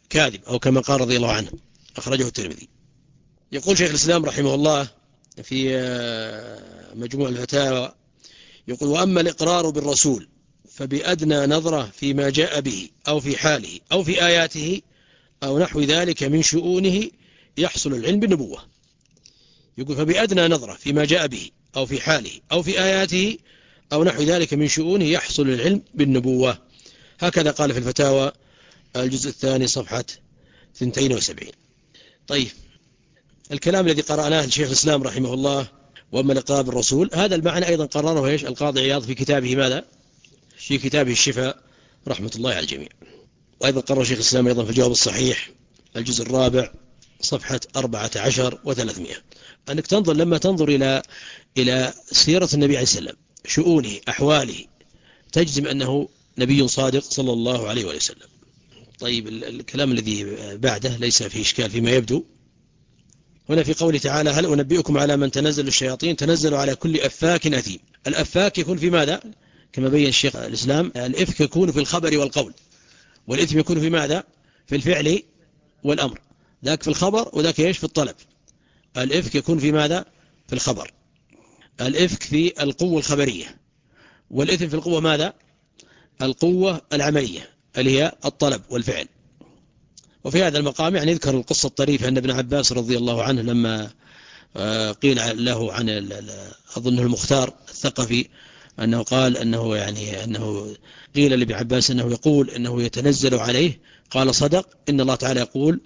كاذب، أو كما قال رضي الله عنه، أخرجه الترمذي. يقول شيخ الإسلام رحمه الله في مجموع الفتاوى، يقول: وأما الإقرار بالرسول فبأدنى نظرة فيما جاء به أو في حاله أو في آياته أو نحو ذلك من شؤونه يحصل العلم بالنبوة. يقول: فبأدنى نظرة فيما جاء به أو في حاله أو في آياته أو نحو ذلك من شؤونه يحصل العلم بالنبوة. هكذا قال في الفتاوى الجزء الثاني صفحة اثنين وسبعين. طيب، الكلام الذي قرأناه لشيخ الإسلام رحمه الله: وأما الإقرار بالرسول، هذا المعنى أيضا قرره إيش القاضي عياض في كتابه ماذا؟ في كتابه الشفاء رحمة الله على الجميع. وأيضا قرر شيخ الإسلام أيضا في الجواب الصحيح الجزء الرابع صفحة أربعة عشر وثلاثمائة، أنك تنظر لما تنظر إلى إلى سيرة النبي عليه السلام، شؤونه، أحواله، تجزم أنه نبي صادق صلى الله عليه وسلم. طيب، الكلام الذي بعده ليس فيه إشكال فيما يبدو. هنا في قوله تعالى: هل أنبئكم على من تنزل الشياطين؟ تنزل على كل أفاك أثيم. الأفاك يكون في ماذا؟ كما بين الشيخ الإسلام، الإفك يكون في الخبر والقول، والإثم يكون في ماذا؟ في الفعل والأمر. ذاك في الخبر وذاك إيش؟ في الطلب. الإفك يكون في ماذا؟ في الخبر. الإفك في القوة الخبرية، والإثم في القوة ماذا؟ القوة العملية اللي هي الطلب والفعل. وفي هذا المقام يعني يذكر القصة الطريفة أن ابن عباس رضي الله عنه لما قيل له عن أظنه المختار الثقفي أنه قال أنه يعني أنه قيل لابن عباس أنه يقول أنه يتنزل عليه، قال: صدق، إن الله تعالى يقول: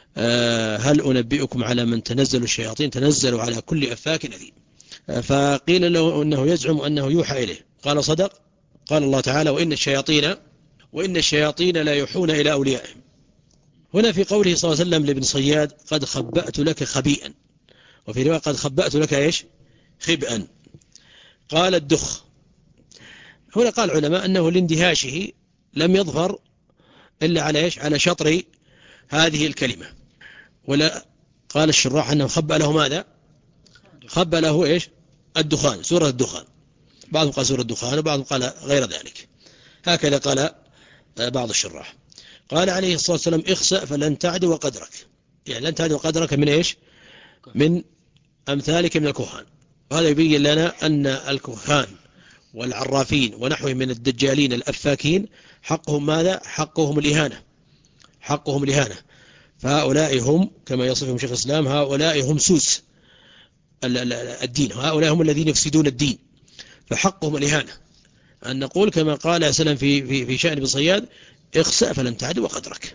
هل أنبئكم على من تنزل الشياطين؟ تنزلوا على كل أفاك أثيم. فقيل له أنه يزعم أنه يوحى إليه، قال: صدق، قال الله تعالى: وإن الشياطين وإن الشياطين لا يوحون إلى أوليائهم. هنا في قوله صلى الله عليه وسلم لابن صياد: قد خبأت لك خبيئا، وفي رواية: قد خبأت لك إيش؟ خبئا. قال: الدخ. هنا قال العلماء أنه لاندهاشه لم يظهر إلا على إيش؟ على شطر هذه الكلمة. ولا قال الشراح أنه خبأ له ماذا؟ خبأ له إيش؟ الدخان، سورة الدخان. بعضهم قال سورة الدخان وبعضهم قال غير ذلك. هكذا قال بعض الشراح. قال عليه الصلاة والسلام: اخسأ فلن تعدو قدرك. يعني لن تعدو قدرك من إيش؟ من أمثالك من الكهان. وهذا يبين لنا أن الكهان والعرافين ونحوهم من الدجالين الأفاكين حقهم ماذا؟ حقهم الإهانة، حقهم الإهانة. فهؤلاء هم كما يصفهم شيخ الإسلام: هؤلاء هم سوس الدين، هؤلاء هم الذين يفسدون الدين، فحقهم الإهانة. أن نقول كما قال سلم في في في شأن ابن صياد: اخسأ فلن تعدو قدرك.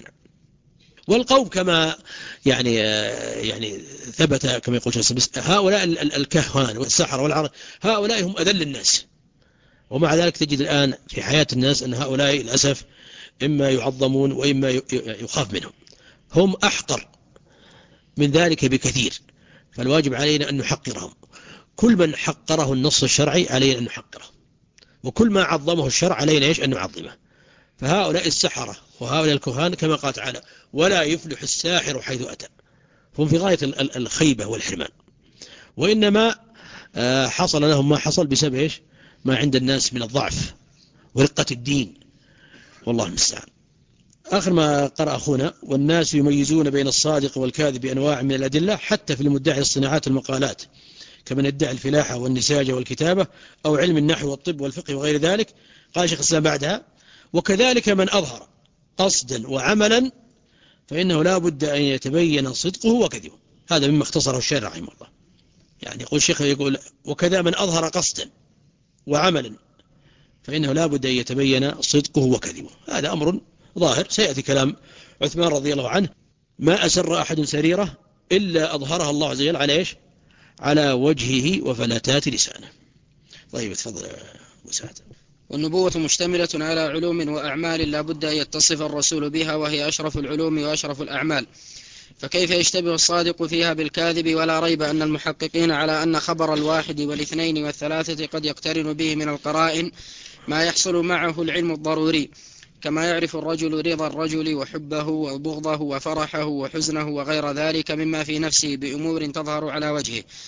والقوم كما يعني يعني ثبت كما يقول شيخ الإسلام: هؤلاء الكهان والسحرة والعرب هؤلاء هم أذل الناس. ومع ذلك تجد الآن في حياة الناس أن هؤلاء للأسف إما يعظمون وإما يخاف منهم، هم أحقر من ذلك بكثير. فالواجب علينا أن نحقرهم. كل من حقره النص الشرعي علينا أن نحقره، وكل ما عظمه الشرع علينا إيش؟ أن نعظمه. فهؤلاء السحرة وهؤلاء الكهان كما قال تعالى: ولا يفلح الساحر حيث أتى. هم في غاية الخيبة والحرمان، وإنما حصل لهم ما حصل بسبب إيش؟ ما عند الناس من الضعف ورقة الدين، والله المستعان. آخر ما قرأ أخونا: والناس يميزون بين الصادق والكاذب بأنواع من الأدلة، حتى في المدعي الصناعات والمقالات، كمن يدعي الفلاحة والنساجة والكتابة أو علم النحو والطب والفقه وغير ذلك. قال شيخ الإسلام بعدها: وكذلك من أظهر قصدا وعملا فإنه لا بد أن يتبين صدقه وكذبه. هذا مما اختصره الشارع رحمه الله. يعني يقول الشيخ يقول: وكذا من أظهر قصدا وعملا فإنه لا بد أن يتبين صدقه وكذبه. هذا أمر ظاهر، سيأتي كلام عثمان رضي الله عنه: ما أسر أحد سريرة إلا أظهرها الله عز وجل على إيش؟ على وجهه وفلتات لسانه. طيب، تفضل مساعد. والنبوة مشتملة على علوم وأعمال لا بد أن يتصف الرسول بها، وهي أشرف العلوم وأشرف الأعمال، فكيف يشتبه الصادق فيها بالكاذب؟ ولا ريب أن المحققين على أن خبر الواحد والاثنين والثلاثة قد يقترن به من القرائن ما يحصل معه العلم الضروري، كما يعرف الرجل رضا الرجل وحبه وبغضه وفرحه وحزنه وغير ذلك مما في نفسه بأمور تظهر على وجهه.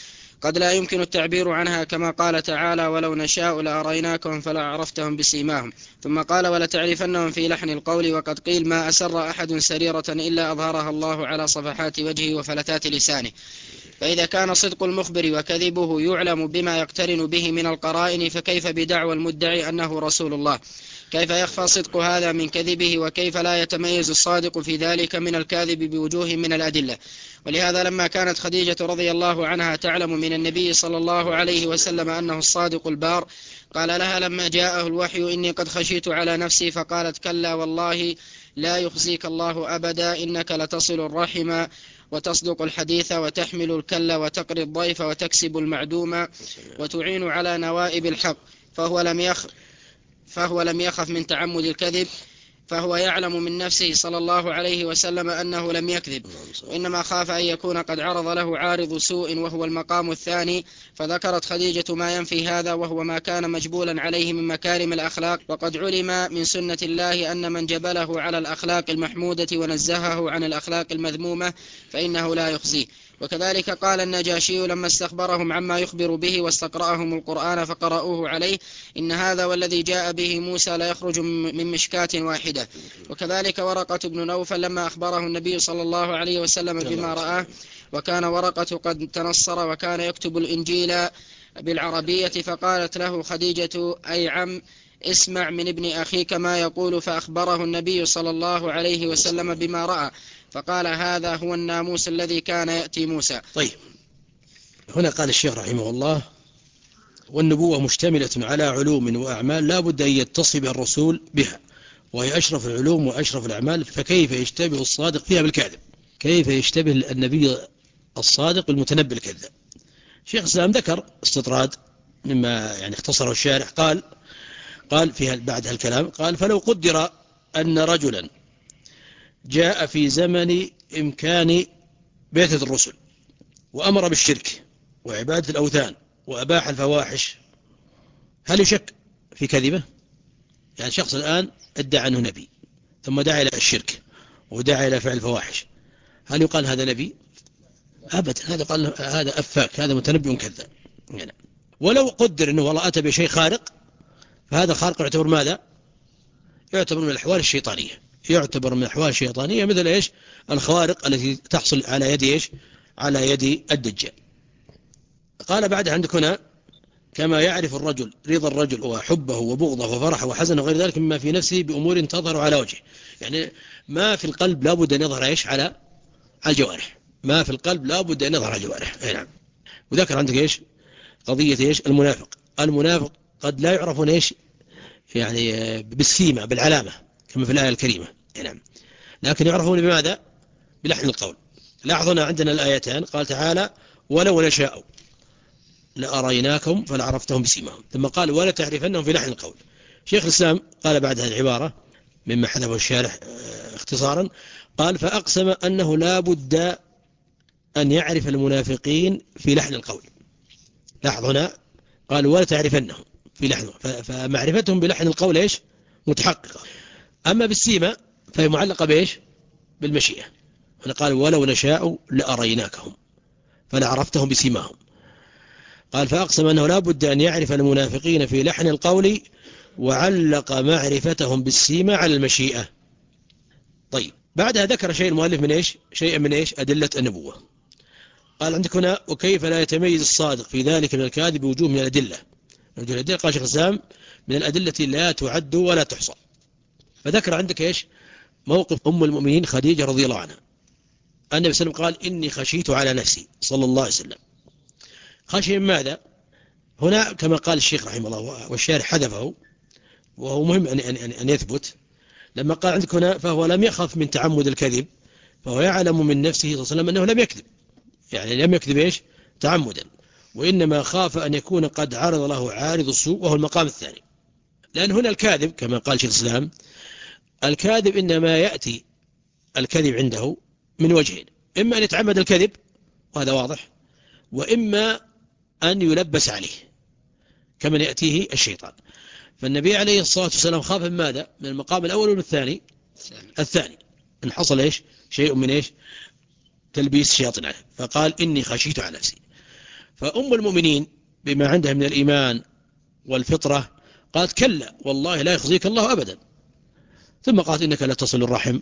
قد لا يمكن التعبير عنها كما قال تعالى ولو نشاء لأريناكهم فلعرفتهم بسيماهم. ثم قال ولتعرفنهم في لحن القول. وقد قيل ما أسر أحد سريرة إلا أظهرها الله على صفحات وجهه وفلتات لسانه. فإذا كان صدق المخبر وكذبه يعلم بما يقترن به من القرائن فكيف بدعوى المدعي أنه رسول الله؟ كيف يخفى صدق هذا من كذبه؟ وكيف لا يتميز الصادق في ذلك من الكاذب بوجوه من الأدلة؟ ولهذا لما كانت خديجة رضي الله عنها تعلم من النبي صلى الله عليه وسلم أنه الصادق البار قال لها لما جاءه الوحي إني قد خشيت على نفسي فقالت كلا والله لا يخزيك الله أبدا إنك لتصل الرحم وتصدق الحديث وتحمل الكل وتقري الضيف وتكسب المعدوم وتعين على نوائب الحق. فهو لم يخ فهو لم يخف من تعمد الكذب، فهو يعلم من نفسه صلى الله عليه وسلم أنه لم يكذب، وإنما خاف أن يكون قد عرض له عارض سوء وهو المقام الثاني. فذكرت خديجة ما ينفي هذا وهو ما كان مجبولا عليه من مكارم الأخلاق. وقد علم من سنة الله أن من جبله على الأخلاق المحمودة ونزهه عن الأخلاق المذمومة فإنه لا يخزيه. وكذلك قال النجاشي لما استخبرهم عما يخبر به واستقرأهم القرآن فقرأوه عليه إن هذا والذي جاء به موسى لا يخرج من مشكاة واحدة. وكذلك ورقة بن نوفل لما أخبره النبي صلى الله عليه وسلم بما رآه، وكان ورقة قد تنصر وكان يكتب الإنجيل بالعربية، فقالت له خديجة أي عم اسمع من ابن أخيك ما يقول، فأخبره النبي صلى الله عليه وسلم بما رأى فقال هذا هو الناموس الذي كان يأتي موسى. طيب، هنا قال الشيخ رحمه الله والنبوة مشتملة على علوم وأعمال لا بد أن يتصل الرسول بها، وهي أشرف العلوم وأشرف الأعمال، فكيف يشتبه الصادق فيها بالكاذب؟ كيف يشتبه النبي الصادق المتنبي الكذاب؟ شيخ الإسلام ذكر استطراد مما يعني اختصره الشارح. قال قال في بعد هالكلام قال فلو قدر أن رجلا جاء في زمن إمكان بعثة الرسل وأمر بالشرك وعبادة الأوثان وأباح الفواحش، هل يشك في كذبه؟ يعني شخص الآن ادعى أنه نبي ثم دعا إلى الشرك ودعا إلى فعل الفواحش، هل يقال هذا نبي؟ أبدا، هذا قال هذا أفاك، هذا متنبي كذاب. يعني ولو قدر أنه والله أتى بشيء خارق، فهذا خارق يعتبر ماذا؟ يعتبر من الأحوال الشيطانية، يعتبر من الأحوال الشيطانية مثل إيش؟ الخوارق التي تحصل على يد إيش؟ على يد الدجال. قال بعد عندك هنا كما يعرف الرجل رضا الرجل وحبه وبغضه وفرحه وحزنه وغير ذلك مما في نفسه بأمور تظهر على وجهه. يعني ما في القلب لا بد أن يظهر إيش؟ على الجوارح، ما في القلب لا بد أن يظهر على الجوارح. نعم. وذكر عندك إيش؟ قضية إيش؟ المنافق. المنافق قد لا يعرفون إيش؟ يعني بالسيمة بالعلامة كما في الآية الكريمة. نعم. لكن يعرفون بماذا؟ بلحن القول. لاحظنا عندنا الآيتان قال تعالى ولو نشاء لأريناكم فلعرفتهم بسيماهم، ثم قال ولا تعرفنهم في لحن القول. شيخ الإسلام قال بعد هذه العبارة مما حذفه الشارح اختصارا قال فأقسم أنه لا بد أن يعرف المنافقين في لحن القول. لاحظ هنا قال ولا تعرفنهم في لحن، فمعرفتهم بلحن القول إيش؟ متحققة. أما بالسيمة فهي معلقة بإيش؟ بالمشيئة. هنا قال ولو نشاء لأريناكهم فلعرفتهم بسيماهم. قال فأقسم أنه لا بد أن يعرف المنافقين في لحن القول، وعلق معرفتهم بالسيمة على المشيئة. طيب، بعدها ذكر شيء المؤلف من إيش؟ شيئا من إيش؟ أدلة النبوة. قال عندك هنا وكيف لا يتميز الصادق في ذلك من الكاذب بوجوه من الأدلة. الأدلة قال شيخ الإسلام من الأدلة لا تعد ولا تحصى. فذكر عندك إيش؟ موقف أم المؤمنين خديجة رضي الله عنها. النبي صلى الله عليه وسلم قال إني خشيت على نفسي صلى الله عليه وسلم. خشي من ماذا؟ هنا كما قال الشيخ رحمه الله والشارح حذفه وهو مهم أن, أن, أن يثبت. لما قال عندك هنا فهو لم يخف من تعمد الكذب، فهو يعلم من نفسه صلى الله عليه وسلم أنه لم يكذب، يعني لم يكذب إيش؟ تعمدا، وإنما خاف أن يكون قد عرض له عارض السوء وهو المقام الثاني. لأن هنا الكاذب كما قال شيخ الإسلام الكاذب إنما يأتي الكذب عنده من وجهين، إما أن يتعمد الكذب وهذا واضح، وإما أن يلبس عليه كمن يأتيه الشيطان. فالنبي عليه الصلاة والسلام خاف من ماذا؟ من المقام الأول ومن الثاني الثاني أن حصل إيش؟ شيء من إيش؟ تلبيس الشياطين عليه، فقال إني خشيت على نفسي. فأم المؤمنين بما عندها من الإيمان والفطرة قالت كلا والله لا يخزيك الله أبدا. ثم قالت إنك لا تصل الرحم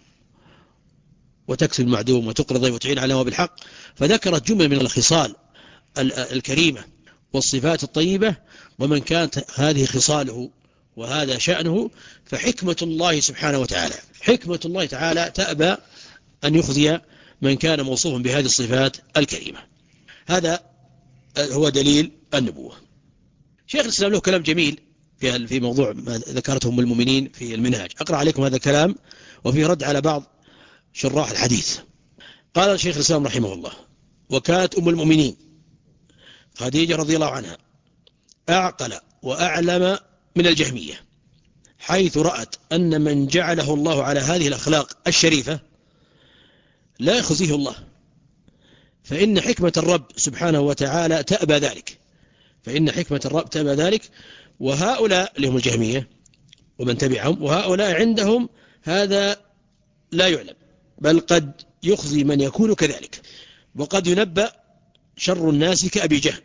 وتكسب المعدوم وتقري الضيف وتعين على ما بالحق. فذكرت جملة من الخصال الكريمة والصفات الطيبة، ومن كانت هذه خصاله وهذا شأنه فحكمة الله سبحانه وتعالى حكمة الله تعالى تأبى أن يخزي من كان موصوفا بهذه الصفات الكريمة. هذا هو دليل النبوة. شيخ الإسلام له كلام جميل في في موضوع ما ذكرته أم المؤمنين في المنهاج. أقرأ عليكم هذا الكلام وفيه رد على بعض شراح الحديث. قال الشيخ الإسلام رحمه الله: وكانت أم المؤمنين خديجة رضي الله عنها أعقل وأعلم من الجهمية، حيث رأت أن من جعله الله على هذه الأخلاق الشريفة لا يخزيه الله، فإن حكمة الرب سبحانه وتعالى تأبى ذلك فإن حكمة الرب تأبى ذلك وهؤلاء اللي هم الجهمية ومن تبعهم، وهؤلاء عندهم هذا لا يعلم، بل قد يخزي من يكون كذلك، وقد ينبأ شر الناس كأبي جهل.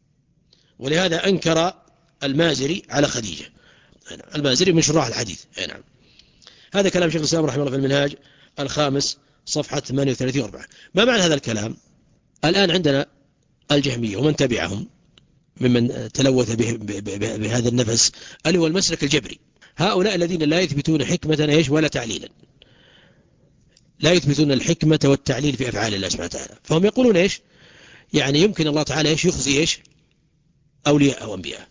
ولهذا أنكر المازري على خديجة. المازري من شراح الحديث. نعم. هذا كلام شيخ الإسلام رحمه الله في المنهاج الخامس صفحة ثمانية وثلاثين وأربعة. ما معنى هذا الكلام؟ الآن عندنا الجهمية ومن تبعهم ممن تلوث به بهذا النفس اللي هو المسلك الجبري. هؤلاء الذين لا يثبتون حكمة إيش ولا تعليلا، لا يثبتون الحكمة والتعليل في أفعال الله سبحانه وتعالى. فهم يقولون إيش؟ يعني يمكن الله تعالى إيش يخزي إيش أولياء أو أنبياء.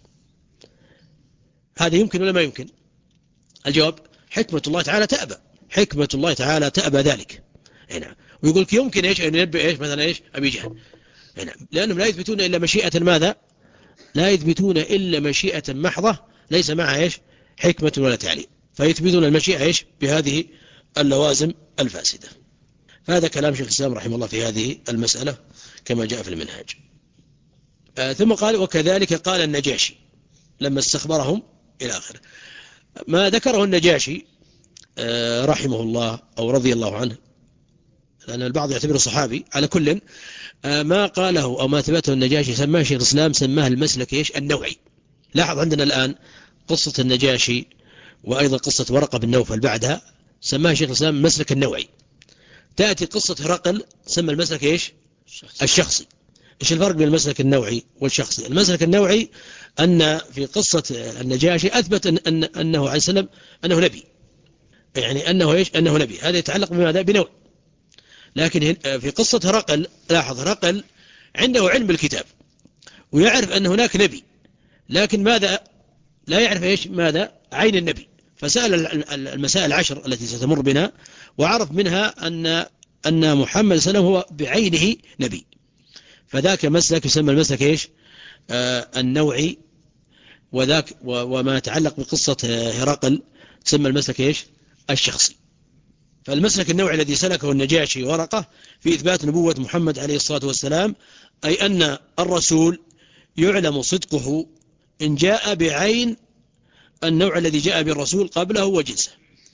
هذا يمكن ولا ما يمكن؟ الجواب: حكمة الله تعالى تأبى حكمة الله تعالى تأبى ذلك. هنا ويقول يمكن إيش أن ينبئ إيش مثلا إيش أبي جهل. هنا لأنهم لا يثبتون إلا مشيئة ماذا؟ لا يثبتون إلا مشيئة محضة ليس معها إيش حكمة ولا تعليل، فيثبتون المشيئة إيش بهذه اللوازم الفاسدة. فهذا كلام شيخ الإسلام رحمه الله في هذه المسألة كما جاء في المنهاج. آه ثم قال: وكذلك قال النجاشي لما استخبرهم إلى آخره. ما ذكره النجاشي آه رحمه الله أو رضي الله عنه، لأن البعض يعتبره صحابي، على كل آه ما قاله أو ما ثبته النجاشي سماه شيخ الإسلام سماه المسلك إيش النوعي. لاحظ عندنا الآن قصة النجاشي وأيضا قصة ورقة بن نوفل بعدها سماها شيخ الإسلام المسلك النوعي. تأتي قصة هرقل سمى المسلك إيش الشخصي. الشخصي. إيش الفرق بين المسلك النوعي والشخصي؟ المسلك النوعي أن في قصة النجاشي أثبت أن أن أنه عليه السلام أنه نبي، يعني أنه إيش أنه نبي، هذا يتعلق بماذا؟ بنوع. لكن في قصة هرقل لاحظ هرقل عنده علم بالكتاب ويعرف أن هناك نبي، لكن ماذا لا يعرف إيش ماذا عين النبي، فسأل المسائل العشر التي ستمر بنا وعرف منها أن أن محمد صلى الله عليه وسلم هو بعينه نبي. فذاك مسلك يسمى المسلك إيش آه النوعي، وذاك وما يتعلق بقصة هرقل تسمى المسلك إيش الشخصي. فالمسلك النوعي الذي سلكه النجاشي ورقة في إثبات نبوة محمد عليه الصلاة والسلام، أي أن الرسول يعلم صدقه إن جاء بعين النوع الذي جاء بالرسول قبله وجنسه.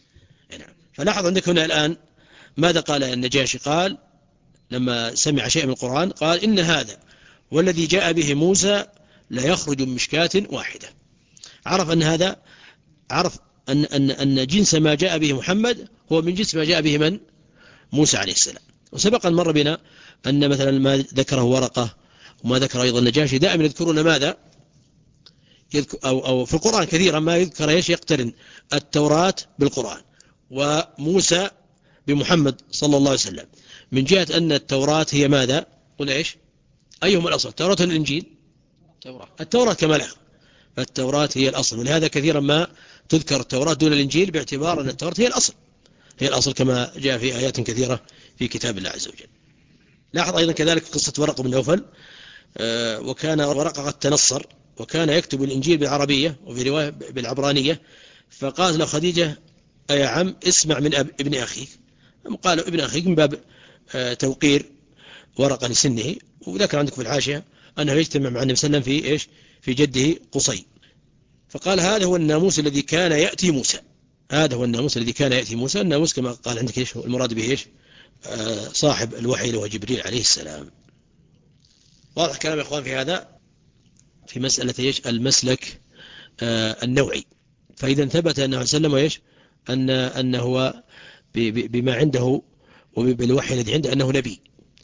فلاحظ عندك هنا الآن ماذا قال النجاشي؟ قال لما سمع شيء من القرآن قال: إن هذا والذي جاء به موسى لا يخرج من مشكاة واحدة. عرف أن هذا عرف أن, أن, أن جنس ما جاء به محمد هو من جنس ما جاء به من موسى عليه السلام. وسبق أن مر بنا أن مثلا ما ذكره ورقة وما ذكر أيضا النجاشي دائما يذكرون ماذا يذكر أو, أو في القرآن كثيرا ما يذكر إيش يقترن التوراة بالقرآن وموسى بمحمد صلى الله عليه وسلم، من جهة أن التوراة هي ماذا؟ قل إيش أيهم الأصل؟ التوراة الإنجيل؟ التوراة كما لا، فالتوراة هي الأصل، ولهذا كثيرا ما تذكر التوراة دون الإنجيل باعتبار أن التوراة هي الأصل هي الأصل كما جاء في آيات كثيرة في كتاب الله عز وجل. لاحظ أيضا كذلك قصة ورقة بن نوفل، آه وكان ورقة قد تنصر وكان يكتب الإنجيل بالعربية وفي رواية بالعبرانية، فقال له خديجة: أي عم اسمع من أب ابن أخيك. قال ابن أخيك من باب آه توقير ورقة لسنه. وذكر عندك في الحاشية أنه يجتمع مع النبي صلى الله عليه وسلم في إيش في جده قصي. فقال: هذا هو الناموس الذي كان يأتي موسى هذا هو الناموس الذي كان يأتي موسى. الناموس كما قال عندك إيش المراد به إيش آه صاحب الوحي اللي هو جبريل عليه السلام. واضح كلام يا إخوان في هذا، في مسألة إيش المسلك آه النوعي. فإذا ثبت أنه سلم إيش أن أنه بما عنده وبالوحي الذي عنده أنه نبي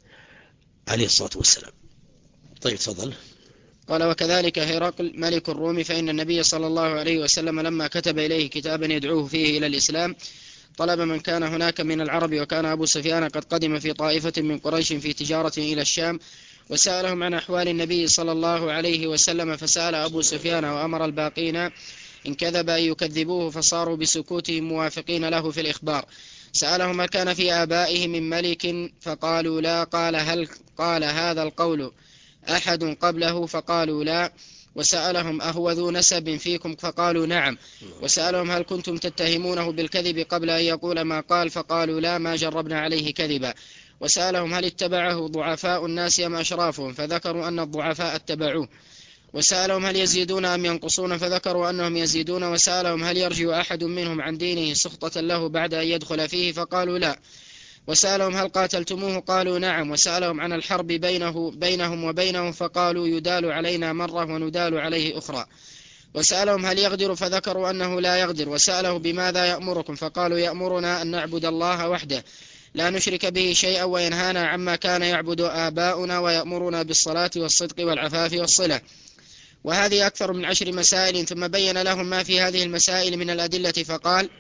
عليه الصلاة والسلام. طيب تفضل. قال: وكذلك هرقل ملك الروم، فإن النبي صلى الله عليه وسلم لما كتب إليه كتابا يدعوه فيه إلى الإسلام طلب من كان هناك من العرب، وكان أبو سفيان قد قدم في طائفة من قريش في تجارة إلى الشام، وسألهم عن أحوال النبي صلى الله عليه وسلم، فسأل أبو سفيان وأمر الباقين إن كذب أن يكذبوه، فصاروا بسكوتهم موافقين له في الإخبار. سألهم: هل كان في آبائه من ملك؟ فقالوا لا. قال: هل قال هذا القول أحد قبله؟ فقالوا لا. وسألهم: أهو ذو نسب فيكم؟ فقالوا نعم. وسألهم: هل كنتم تتهمونه بالكذب قبل أن يقول ما قال؟ فقالوا لا، ما جربنا عليه كذبا. وسألهم: هل اتبعه ضعفاء الناس أم أشرافهم؟ فذكروا أن الضعفاء اتبعوه. وسألهم: هل يزيدون أم ينقصون؟ فذكروا أنهم يزيدون. وسألهم: هل يرجع أحد منهم عن دينه سخطة له بعد أن يدخل فيه؟ فقالوا لا. وسألهم: هل قاتلتموه؟ قالوا نعم. وسألهم عن الحرب بينه بينهم وبينهم، فقالوا يدال علينا مرة وندال عليه أخرى. وسألهم: هل يغدر؟ فذكروا أنه لا يغدر. وسأله: بماذا يأمركم؟ فقالوا يأمرنا أن نعبد الله وحده لا نشرك به شيئا، وينهانا عما كان يعبد آباؤنا، ويأمرنا بالصلاة والصدق والعفاف والصلة. وهذه أكثر من عشر مسائل. ثم بين لهم ما في هذه المسائل من الأدلة، فقال: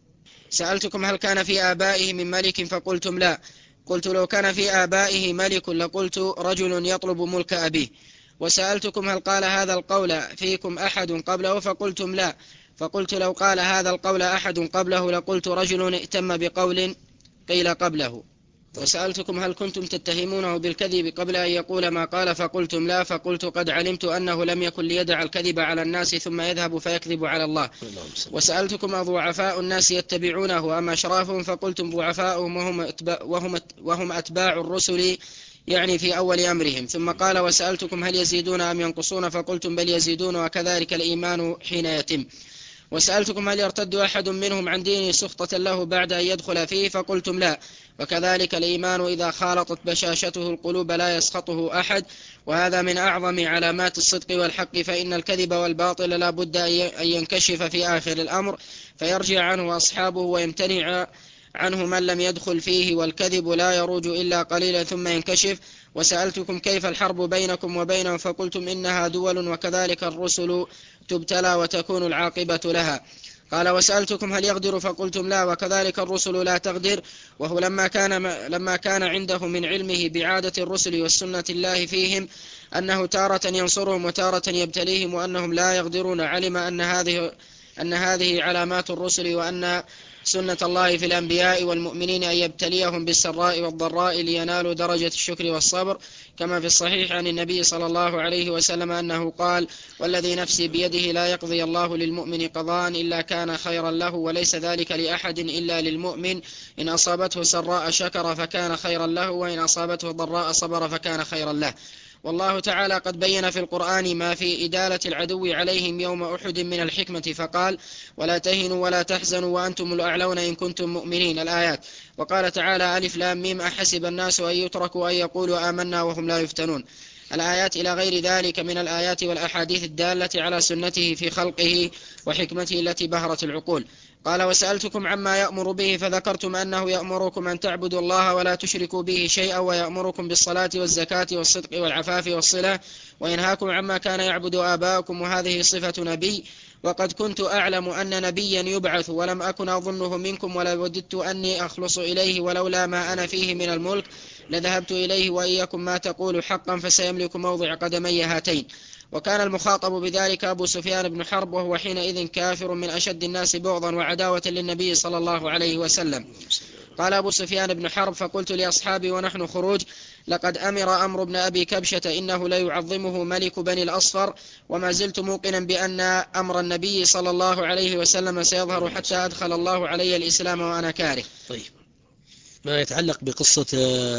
سألتكم هل كان في آبائه من ملك؟ فقلتم لا. قلت: لو كان في آبائه ملك لقلت رجل يطلب ملك أبيه. وسألتكم هل قال هذا القول فيكم أحد قبله؟ فقلتم لا. فقلت: لو قال هذا القول أحد قبله لقلت رجل ائتم بقول قيل قبله. وسألتكم هل كنتم تتهمونه بالكذب قبل أن يقول ما قال؟ فقلتم لا. فقلت: قد علمت أنه لم يكن ليدع الكذب على الناس ثم يذهب فيكذب على الله. وسألتكم أضعفاء الناس يتبعونه أم أشرافهم؟ فقلتم ضعفاؤهم وهم أتباع, وهم وهم أتباع الرسل، يعني في أول أمرهم. ثم قال: وسألتكم هل يزيدون أم ينقصون؟ فقلتم بل يزيدون، وكذلك الإيمان حين يتم. وسألتكم هل يرتد أحد منهم عن دينه سخطة له بعد أن يدخل فيه؟ فقلتم لا. وكذلك الإيمان إذا خالطت بشاشته القلوب لا يسخطه أحد، وهذا من أعظم علامات الصدق والحق، فإن الكذب والباطل لا بد أن ينكشف في آخر الأمر فيرجع عنه أصحابه ويمتنع عنه من لم يدخل فيه، والكذب لا يروج إلا قليلا ثم ينكشف. وسألتكم كيف الحرب بينكم وبينهم؟ فقلتم إنها دول، وكذلك الرسل تبتلى وتكون العاقبة لها. قال: وسألتكم هل يغدر؟ فقلتم لا، وكذلك الرسل لا تغدر. وهو لما كان, لما كان عنده من علمه بعادة الرسل والسنة الله فيهم أنه تارة ينصرهم وتارة يبتليهم وأنهم لا يغدرون، علم أن هذه, أن هذه علامات الرسل، وأن سنة الله في الأنبياء والمؤمنين أن يبتليهم بالسراء والضراء لينالوا درجة الشكر والصبر، كما في الصحيح عن النبي صلى الله عليه وسلم أنه قال: والذي نفسي بيده لا يقضي الله للمؤمن قضاء إلا كان خيرا له، وليس ذلك لأحد إلا للمؤمن، إن أصابته سراء شكر فكان خيرا له، وإن أصابته ضراء صبر فكان خيرا له. والله تعالى قد بين في القرآن ما في إدالة العدو عليهم يوم أحد من الحكمة، فقال: ولا تهنوا ولا تحزنوا وأنتم الأعلون إن كنتم مؤمنين، الآيات. وقال تعالى: ألف لام ميم أحسب الناس أن يتركوا أن يقولوا آمنا وهم لا يفتنون، الآيات إلى غير ذلك من الآيات والأحاديث الدالة على سنته في خلقه وحكمته التي بهرت العقول. قال: وسألتكم عما يأمر به، فذكرتم أنه يأمركم أن تعبدوا الله ولا تشركوا به شيئا، ويأمركم بالصلاة والزكاة والصدق والعفاف والصلة، وينهاكم عما كان يعبد آباؤكم، وهذه صفة نبي. وقد كنت أعلم أن نبيا يبعث ولم أكن أظنه منكم، ولا وددت أني أخلص إليه، ولولا ما أنا فيه من الملك لذهبت إليه، وإن يكن ما تقول حقا فسيملك موضع قدمي هاتين. وكان المخاطب بذلك أبو سفيان بن حرب، وهو حينئذ كافر من أشد الناس بغضا وعداوة للنبي صلى الله عليه وسلم. قال أبو سفيان بن حرب: فقلت لأصحابي ونحن خروج: لقد أمر أمر بن أبي كبشة إنه لا يعظمه ملك بني الأصفر، وما زلت موقنا بأن أمر النبي صلى الله عليه وسلم سيظهر حتى أدخل الله علي الإسلام وأنا كاره. طيب، ما يتعلق بقصة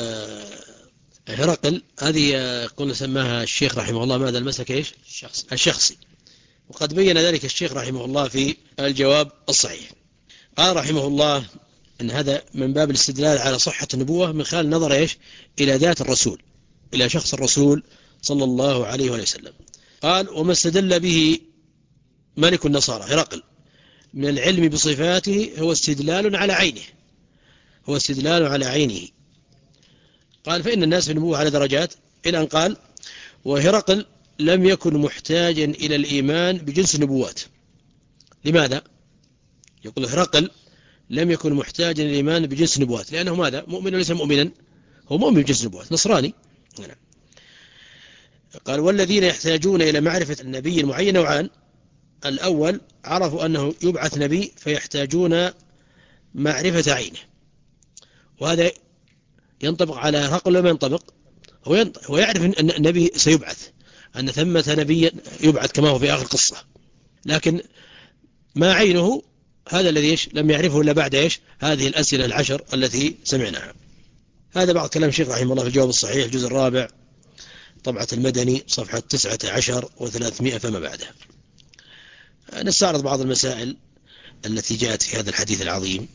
هرقل هذه قلنا سماها الشيخ رحمه الله ماذا المسلك إيش؟ الشخصي. الشخصي. وقد بين ذلك الشيخ رحمه الله في الجواب الصحيح. قال رحمه الله أن هذا من باب الاستدلال على صحة النبوة من خلال النظر إيش؟ إلى ذات الرسول، إلى شخص الرسول صلى الله عليه وسلم. قال وما استدل به ملك النصارى هرقل من العلم بصفاته هو استدلال على عينه هو استدلال على عينه قال فإن الناس في النبوة على درجات، إلى أن قال وهرقل لم يكن محتاجا إلى الإيمان بجنس النبوات. لماذا؟ يقول هرقل لم يكن محتاجا إلى الإيمان بجنس النبوات لأنه ماذا؟ مؤمن وليس مؤمنا، هو مؤمن بجنس النبوات، نصراني. قال والذين يحتاجون إلى معرفة النبي المعين نوعان: الأول عرفوا أنه يبعث نبي فيحتاجون معرفة عينه، وهذا ينطبق على هرقل وما ينطبق، هو, هو يعرف أن النبي سيبعث، أن ثمة نبي يبعث كما هو في آخر القصة، لكن ما عينه هذا الذي إيش لم يعرفه إلا بعد إيش هذه الأسئلة العشر التي سمعناها. هذا بعض كلام الشيخ رحمه الله في الجواب الصحيح الجزء الرابع طبعة المدني صفحة تسعة عشر وثلاثمائة فما بعدها. نستعرض بعض المسائل التي جاءت في هذا الحديث العظيم.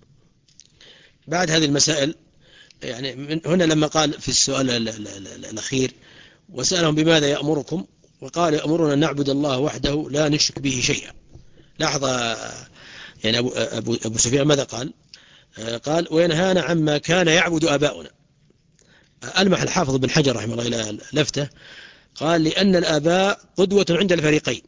بعد هذه المسائل يعني من هنا لما قال في السؤال الأخير وسألهم بماذا يأمركم، وقال يأمرنا أن نعبد الله وحده لا نشرك به شيئا. لاحظ يعني أبو, أبو, أبو سفيان ماذا قال؟ قال وينهانا عما كان يعبد آباؤنا. ألمح الحافظ بن حجر رحمه الله إلى لفته، قال لأن الآباء قدوة عند الفريقين،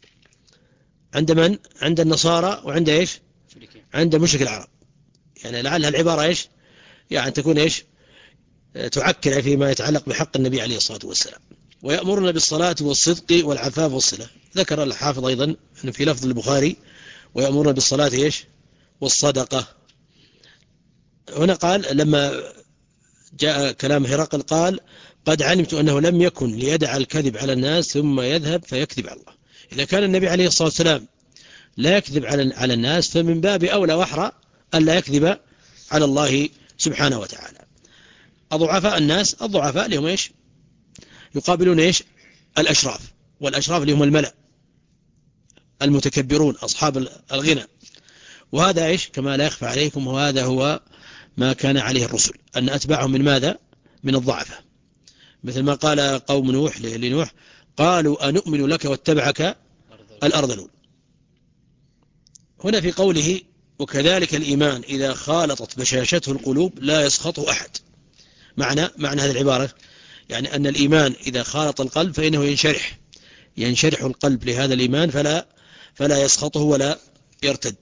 عند من؟ عند النصارى وعند إيش؟ عند مشرك العرب. يعني لعلها العبارة إيش يعني تكون إيش تعكر فيما يتعلق بحق النبي عليه الصلاة والسلام. ويأمرنا بالصلاة والصدق والعفاف والصلة. ذكر الحافظ أيضا أن في لفظ البخاري ويأمرنا بالصلاة إيش والصدقة. هنا قال لما جاء كلام هرقل قال قد علمت أنه لم يكن ليدع الكذب على الناس ثم يذهب فيكذب على الله. إذا كان النبي عليه الصلاة والسلام لا يكذب على الناس فمن باب أولى وأحرى أن لا يكذب على الله سبحانه وتعالى. الضعفاء الناس الضعفاء لهم إيش يقابلون إيش الأشراف، والأشراف اللي هم الملأ المتكبرون أصحاب الغنى، وهذا إيش كما لا يخفى عليكم، وهذا هو ما كان عليه الرسل أن أتبعهم من ماذا؟ من الضعفاء، مثل ما قال قوم نوح لنوح قالوا أنؤمن لك واتبعك الأرذلون. هنا في قوله وكذلك الإيمان إذا خالطت بشاشته القلوب لا يسخطه أحد. معنى معنى هذه العبارة يعني أن الإيمان إذا خالط القلب فإنه ينشرح ينشرح القلب لهذا الإيمان فلا فلا يسخطه ولا يرتد.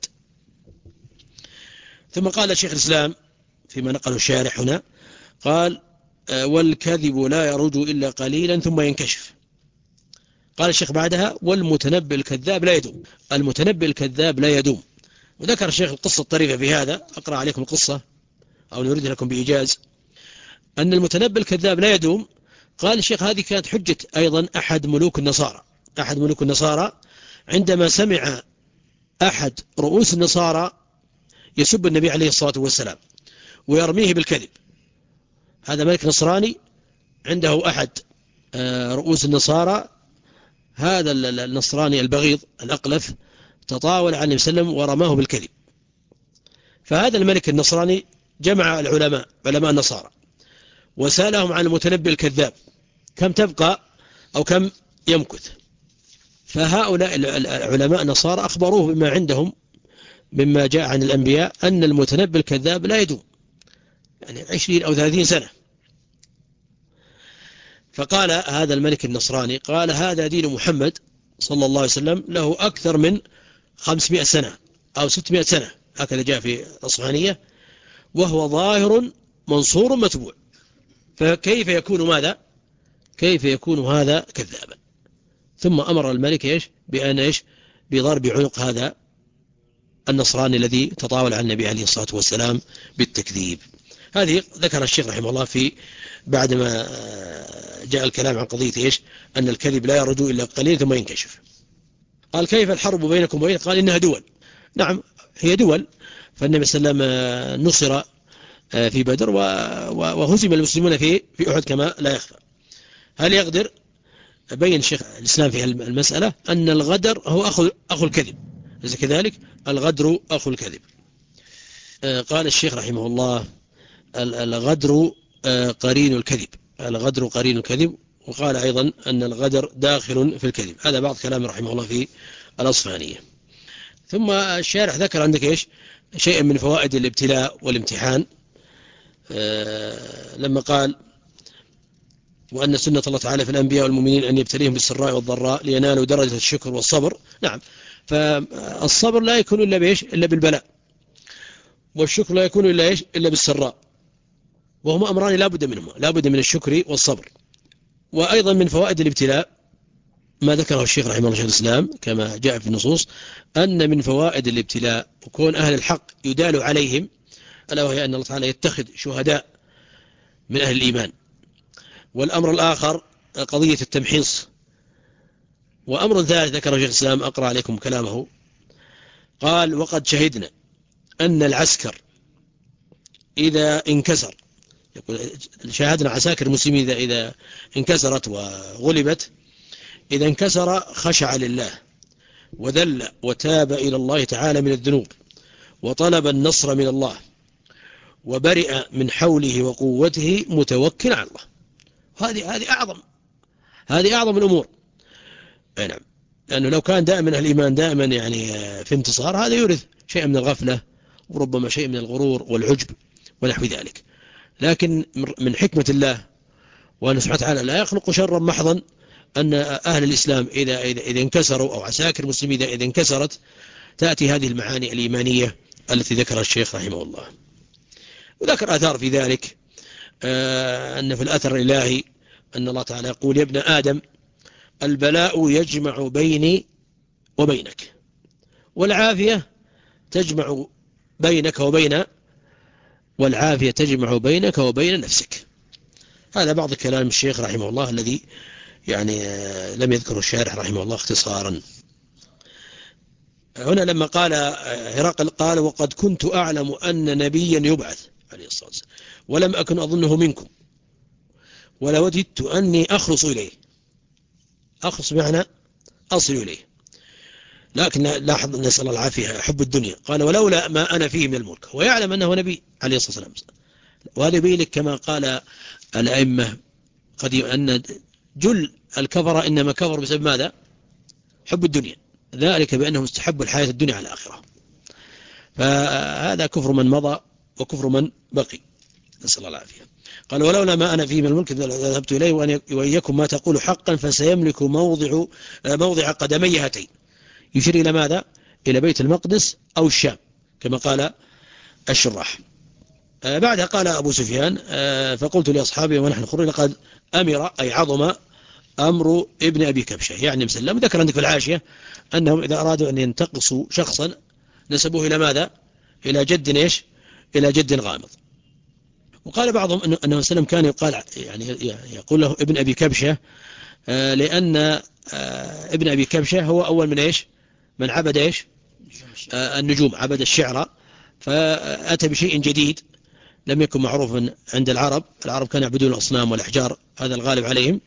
ثم قال شيخ الإسلام فيما نقله الشارح هنا قال والكذب لا يرج إلا قليلا ثم ينكشف. قال الشيخ بعدها والمتنبئ الكذاب لا يدوم. المتنبئ الكذاب لا يدوم. وذكر الشيخ القصة الطريفة في هذا، أقرأ عليكم القصة أو نريد لكم بإيجاز أن المتنبئ الكذاب لا يدوم. قال الشيخ هذه كانت حجة أيضا أحد ملوك النصارى أحد ملوك النصارى عندما سمع أحد رؤوس النصارى يسب النبي عليه الصلاة والسلام ويرميه بالكذب. هذا ملك نصراني عنده أحد رؤوس النصارى، هذا النصراني البغيض الأقلف تطاول عن النبي صلى الله عليه وسلم ورماه بالكذب. فهذا الملك النصراني جمع العلماء علماء النصارى وسألهم عن المتنبئ الكذاب كم تبقى أو كم يمكث. فهؤلاء العلماء النصارى أخبروه بما عندهم مما جاء عن الأنبياء أن المتنبئ الكذاب لا يدوم يعني عشرين أو ثلاثين سنة. فقال هذا الملك النصراني قال هذا دين محمد صلى الله عليه وسلم له أكثر من خمسمائة سنة أو ستمائة سنة، هكذا جاء في الأصفهانية، وهو ظاهر منصور متبوع، فكيف يكون ماذا؟ كيف يكون هذا كذابا؟ ثم أمر الملك إيش بأن إيش بضرب عنق هذا النصراني الذي تطاول على النبي عليه الصلاة والسلام بالتكذيب. هذه ذكر الشيخ رحمه الله في بعدما جاء الكلام عن قضية إيش أن الكذب لا يرجو إلا قليل ثم ينكشف. قال كيف الحرب بينكم وبين؟ قال إنها دول. نعم هي دول، فالنبي صلى الله عليه وسلم نصر في بدر وهزم المسلمون في في أحد كما لا يخفى. هل يقدر بين شيخ الإسلام في المسألة أن الغدر هو أخو أخو الكذب، إذا كذلك الغدر أخو الكذب. قال الشيخ رحمه الله الغدر قرين الكذب، الغدر قرين الكذب، وقال أيضا أن الغدر داخل في الكذب. هذا بعض كلام رحمه الله في الأصفهانية. ثم الشارح ذكر عندك إيش شيئا من فوائد الابتلاء والامتحان آه لما قال وأن سنة الله تعالى في الأنبياء والمؤمنين أن يبتليهم بالسراء والضراء لينالوا درجة الشكر والصبر. نعم، فالصبر لا يكون إلا بإيش إلا بالبلاء، والشكر لا يكون إلا إيش إلا بالسراء، وهما أمران لا بد منهما، لا بد من الشكر والصبر. وأيضا من فوائد الابتلاء ما ذكره الشيخ رحمه الله شيخ الإسلام كما جاء في النصوص أن من فوائد الابتلاء وكون أهل الحق يدال عليهم، ألا وهي أن الله تعالى يتخذ شهداء من أهل الإيمان. والأمر الآخر قضية التمحيص. وأمر ثالث ذكره شيخ الإسلام أقرأ عليكم كلامه، قال وقد شهدنا أن العسكر إذا انكسر، يقول شاهدنا عساكر المسلمين إذا, إذا انكسرت وغلبت، إذا انكسر خشع لله وذل وتاب إلى الله تعالى من الذنوب وطلب النصر من الله وبرئ من حوله وقوته متوكل على الله. هذه هذه أعظم هذه أعظم الأمور. نعم، لأنه لو كان دائما الإيمان دائما يعني في انتصار هذا يورث شيء من الغفلة وربما شيء من الغرور والعجب ونحو ذلك. لكن من حكمة الله وأن سبحانه وتعالى لا يخلق شرا محضا أن أهل الإسلام إذا, إذا, إذا انكسروا أو عساكر المسلمين إذا انكسرت تأتي هذه المعاني الإيمانية التي ذكرها الشيخ رحمه الله. وذكر آثار في ذلك آه أن في الأثر الإلهي أن الله تعالى يقول يا ابن آدم البلاء يجمع بيني وبينك والعافية تجمع بينك وبين والعافية تجمع بينك وبين نفسك. هذا بعض كلام الشيخ رحمه الله الذي يعني لم يذكره الشارح رحمه الله اختصارا. هنا لما قال هرقل قال وقد كنت أعلم أن نبيا يبعث عليه الصلاة والسلام ولم أكن أظنه منكم ولوددت أني أخلص إليه. أخلص معنى أصل إليه، لكن لاحظ نسأل الله العافية حب الدنيا. قال ولولا ما أنا فيه من الملك، ويعلم أنه نبي عليه الصلاة والسلام. وهذا يبين لك كما قال الأئمة قديما أن جل الكفر إنما كفر بسبب ماذا؟ حب الدنيا، ذلك بأنهم استحبوا الحياة الدنيا على الآخرة. فهذا كفر من مضى وكفر من بقي، نسأل الله العافية. قال ولولا ما أنا فيه من الملك ذهبت إليه وأن يكن ما تقول حقا فسيملك موضع موضع قدمي هاتين. يشير إلى ماذا؟ إلى بيت المقدس أو الشام كما قال الشراح. بعدها قال أبو سفيان فقلت لأصحابي ونحن خرج لقد أمر أي عظم أمر ابن أبي كبشة يعني مسلم. ذكر عندك في العاشية أنهم إذا أرادوا أن ينتقصوا شخصا نسبوه إلى ماذا؟ إلى جد إيش؟ إلى جد غامض. وقال بعضهم أنه, أنه مسلم كان يقال يعني يقول له ابن أبي كبشة لأن ابن أبي كبشة هو أول من إيش؟ من عبد إيش؟ النجوم، عبد الشعر، فأتى بشيء جديد لم يكن معروفا عند العرب. العرب كانوا يعبدون الأصنام والأحجار، هذا الغالب عليهم.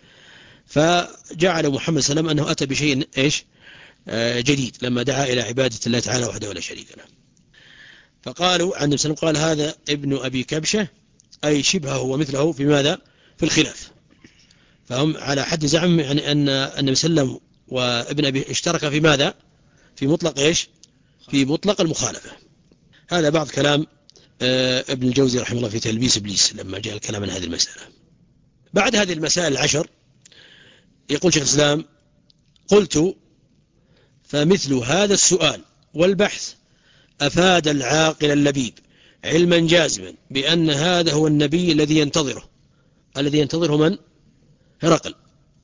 فجعل محمد صلى الله عليه وسلم أنه أتى بشيء إيش؟ جديد لما دعا إلى عبادة الله تعالى وحده ولا شريك له. فقالوا عن النبي قال هذا ابن أبي كبشة أي شبهه ومثله في ماذا؟ في الخلاف. فهم على حد زعم يعني أن النبي صلى الله عليه وسلم وابن أبي اشترك في ماذا؟ في مطلق إيش؟ في مطلق المخالفة. هذا بعض كلام ابن الجوزي رحمه الله في تلبيس إبليس لما جاء الكلام عن هذه المسألة. بعد هذه المسائل العشر يقول شيخ الإسلام قلت فمثل هذا السؤال والبحث أفاد العاقل اللبيب علما جازما بأن هذا هو النبي الذي ينتظره الذي ينتظره من؟ هرقل.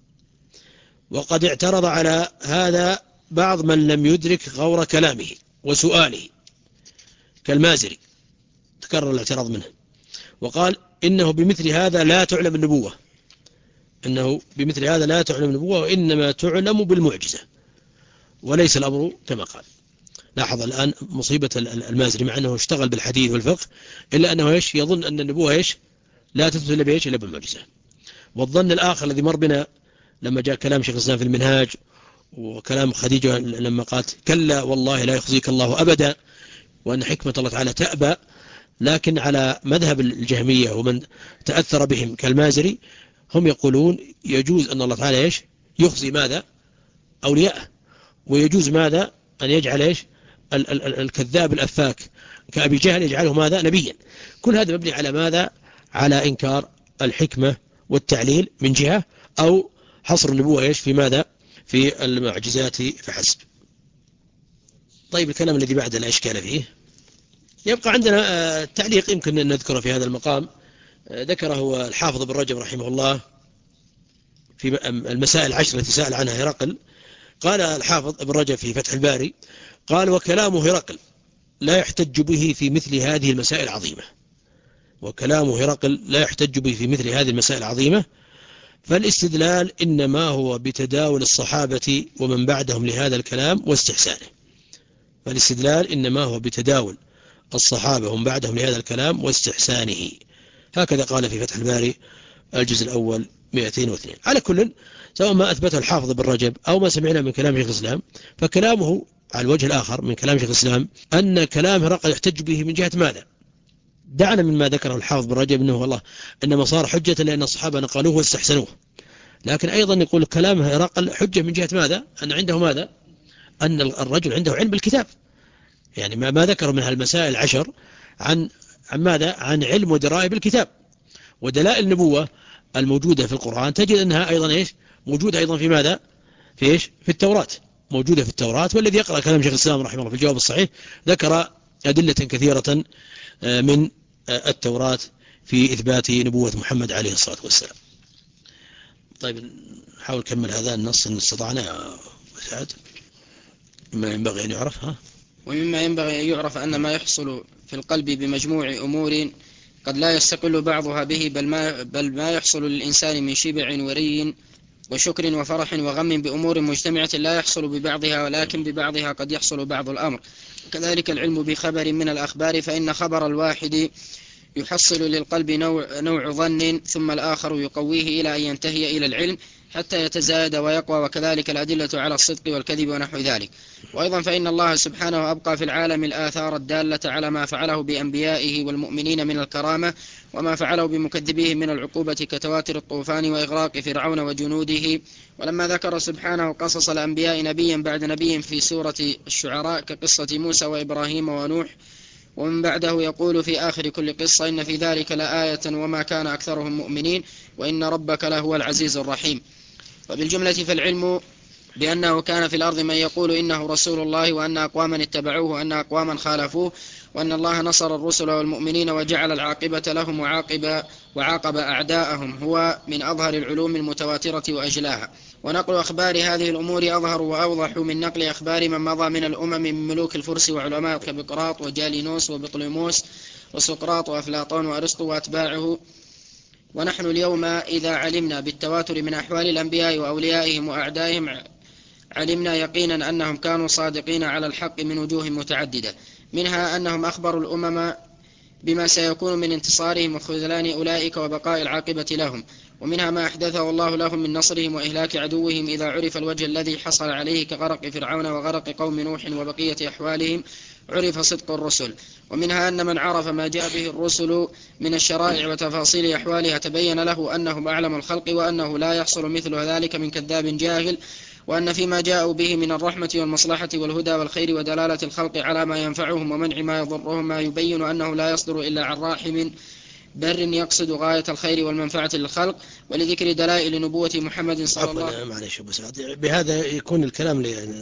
وقد اعترض على هذا بعض من لم يدرك غور كلامه وسؤاله كالمازري، تكرر الاعتراض منه، وقال إنه بمثل هذا لا تعلم النبوة إنه بمثل هذا لا تعلم النبوة وإنما تعلم بالمعجزة وليس الأمر كما قال. لاحظ الآن مصيبة المازري مع أنه اشتغل بالحديث والفقه إلا أنه إيش يظن أن النبوة إيش لا تثبت إلا بإيش إلا بالمعجزة. والظن الآخر الذي مر بنا لما جاء كلام شيخ الإسلام في المنهاج وكلام خديجة لما قالت كلا والله لا يخزيك الله أبدا وأن حكمة الله تعالى تأبى، لكن على مذهب الجهمية ومن تأثر بهم كالمازري هم يقولون يجوز أن الله تعالى إيش يخزي ماذا أولياءه، ويجوز ماذا أن يجعل إيش ال ال ال الكذاب الأفاك كأبي جهل يجعله ماذا نبيا. كل هذا مبني على ماذا؟ على إنكار الحكمة والتعليل من جهة، أو حصر النبوة إيش في ماذا؟ في المعجزات فحسب. طيب الكلام الذي بعد لا إشكال فيه. يبقى عندنا تعليق يمكن أن نذكره في هذا المقام، ذكره الحافظ ابن رجب رحمه الله في المسائل العشر التي سأل عنها هرقل. قال الحافظ ابن رجب في فتح الباري قال: وكلام هرقل لا يحتج به في مثل هذه المسائل العظيمة. وكلام هرقل لا يحتج به في مثل هذه المسائل العظيمة، فالاستدلال إنما هو بتداول الصحابة ومن بعدهم لهذا الكلام واستحسانه. فالاستدلال إنما هو بتداول الصحابة ومن بعدهم لهذا الكلام واستحسانه. هكذا قال في فتح الباري الجزء الأول مئتين واثنين. على كل، سواء ما أثبته الحافظ بن رجب أو ما سمعنا من كلام شيخ الإسلام، فكلامه على الوجه الآخر من كلام شيخ الإسلام أن كلام هرقل يحتج به من جهة ماذا؟ دعنا مما ذكره الحافظ بن رجب أنه والله إنما صار حجة لأن الصحابة نقلوه واستحسنوه، لكن أيضا يقول كلام هرقل حجة من جهة ماذا؟ أن عنده ماذا؟ أن الرجل عنده علم بالكتاب، يعني ما ما ذكر من هالمسائل العشر عن عن ماذا؟ عن علم ودراية بالكتاب. ودلائل النبوة الموجودة في القرآن تجد أنها أيضا إيش؟ موجودة أيضا في ماذا؟ في إيش؟ في التوراة، موجودة في التوراة. والذي يقرأ كلام شيخ الإسلام رحمه الله في الجواب الصحيح ذكر أدلة كثيرة من التوراة في إثبات نبوة محمد عليه الصلاة والسلام. طيب نحاول نكمل هذا النص إن استطعنا يا سعد. مما ينبغي أن يعرف ها ومما ينبغي أن يعرف أن ما يحصل في القلب بمجموع أمور قد لا يستقل بعضها به، بل ما, بل ما يحصل للإنسان من شبع وري وشكر وفرح وغم بأمور مجتمعة لا يحصل ببعضها، ولكن ببعضها قد يحصل بعض الأمر. كذلك العلم بخبر من الأخبار، فإن خبر الواحد يحصل للقلب نوع, نوع ظن، ثم الآخر يقويه إلى أن ينتهي إلى العلم حتى يتزايد ويقوى، وكذلك الأدلة على الصدق والكذب ونحو ذلك. وأيضا فإن الله سبحانه أبقى في العالم الآثار الدالة على ما فعله بأنبيائه والمؤمنين من الكرامة، وما فعله بمكذبيه من العقوبة كتواتر الطوفان وإغراق فرعون وجنوده. ولما ذكر سبحانه قصص الأنبياء نبيا بعد نبي في سورة الشعراء كقصة موسى وإبراهيم ونوح، ومن بعده يقول في آخر كل قصة: إن في ذلك لآية وما كان أكثرهم مؤمنين وإن ربك لهو العزيز الرحيم. وبالجملة فالعلم بأنه كان في الأرض من يقول إنه رسول الله، وأن أقواما اتبعوه وأن أقواما خالفوه، وأن الله نصر الرسل والمؤمنين وجعل العاقبة لهم وعاقب, وعاقب أعداءهم، هو من أظهر العلوم المتواترة وأجلاها. ونقل أخبار هذه الأمور أظهر وأوضح من نقل أخبار من مضى من الأمم من ملوك الفرس وعلماء كبقراط وجالينوس وبطليموس وسقراط وأفلاطون وأرسطو وأتباعه. ونحن اليوم إذا علمنا بالتواتر من أحوال الأنبياء وأوليائهم وأعدائهم علمنا يقينا أنهم كانوا صادقين على الحق من وجوه متعددة، منها أنهم أخبروا الأمم بما سيكون من انتصارهم وخذلان أولئك وبقاء العاقبة لهم، ومنها ما أحدثه الله لهم من نصرهم وإهلاك عدوهم إذا عرف الوجه الذي حصل عليه كغرق فرعون وغرق قوم نوح وبقية أحوالهم عرف صدق الرسل. ومنها أن من عرف ما جاء به الرسل من الشرائع وتفاصيل أحوالها تبين له أنهم أعلم الخلق، وأنه لا يحصل مثل ذلك من كذاب جاهل، وأن فيما جاءوا به من الرحمة والمصلحة والهدى والخير ودلالة الخلق على ما ينفعهم ومنع ما يضرهم ما يبين أنه لا يصدر إلا عن راحم بر يقصد غاية الخير والمنفعة للخلق، ولذكر دلائل نبوة محمد صلى الله عليه وسلم. معلش أبو سعد، بهذا يكون الكلام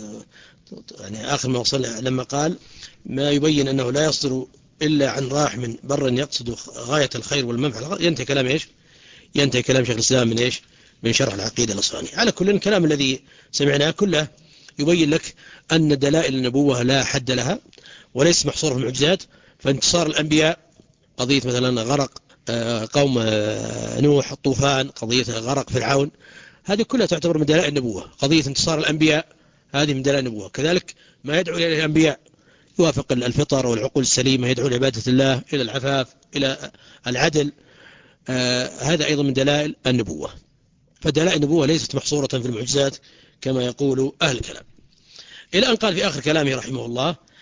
يعني آخر ما وصل لما قال ما يبين أنه لا يصدر إلا عن راحم بر يقصد غاية الخير والمنفعة، ينتهي كلام إيش؟ ينتهي كلام شيخ الإسلام من إيش؟ من شرح العقيدة النصرانية. على كل الكلام الذي سمعناه كله يبين لك أن دلائل النبوة لا حد لها وليس محصورة في المعجزات. فانتصار الأنبياء، قضية مثلا غرق قوم نوح، الطوفان، قضية غرق فرعون، هذه كلها تعتبر من دلائل النبوة. قضية انتصار الأنبياء هذه من دلائل النبوة. كذلك ما يدعو إليه الأنبياء يوافق الفطر والعقول السليمة، يدعو لعبادة الله، إلى العفاف، إلى العدل، آه هذا أيضا من دلائل النبوة. فدلائل النبوة ليست محصورة في المعجزات كما يقول أهل الكلام. إلى أن قال في آخر كلامه رحمه الله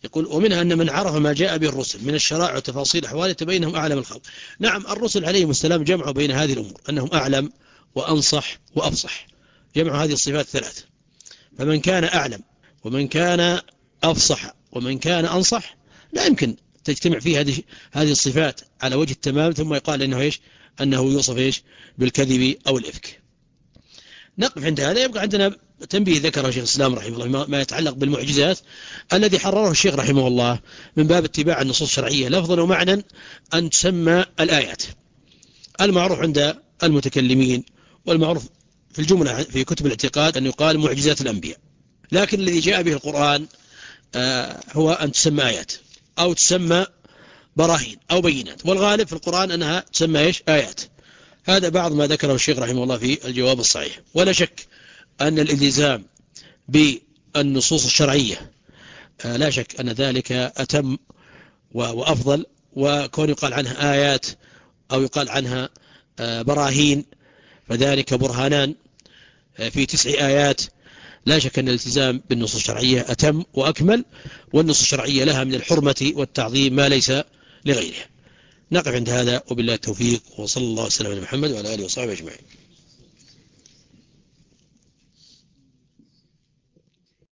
يقول ومنها أن من عرف ما جاء به الرسل من الشرائع وتفاصيل أحوال تبينهم أعلم الخلق. نعم الرسل عليهم السلام جمعوا بين هذه الأمور أنهم أعلم وأنصح وأفصح، جمعوا هذه الصفات الثلاث. فمن كان أعلم ومن كان أفصح ومن كان أنصح لا يمكن تجتمع فيه هذه هذه الصفات على وجه التمام ثم يقال إنه إيش أنه يوصف إيش بالكذب أو الإفك. نقف عند هذا. يبقى عندنا تنبيه ذكره شيخ الإسلام رحمه الله ما يتعلق بالمعجزات الذي حرره الشيخ رحمه الله من باب اتباع النصوص الشرعية لفظا ومعنى أن تسمى الآيات. المعروف عند المتكلمين والمعروف في الجملة في كتب الاعتقاد أن يقال معجزات الأنبياء، لكن الذي جاء به القرآن هو أن تسمى آيات أو تسمى براهين أو بينات، والغالب في القرآن أنها تسمى إيش آيات. هذا بعض ما ذكره الشيخ رحمه الله في الجواب الصحيح. ولا شك أن الالتزام بالنصوص الشرعية لا شك أن ذلك أتم وأفضل، وكون يقال عنها آيات أو يقال عنها براهين فذلك برهانان في تسع آيات. لا شك أن الالتزام بالنصوص الشرعية أتم وأكمل، والنصوص الشرعية لها من الحرمة والتعظيم ما ليس لغيرها. نقف عند هذا وبالله التوفيق، وصلى الله وسلم على محمد وعلى آله وصحبه أجمعين.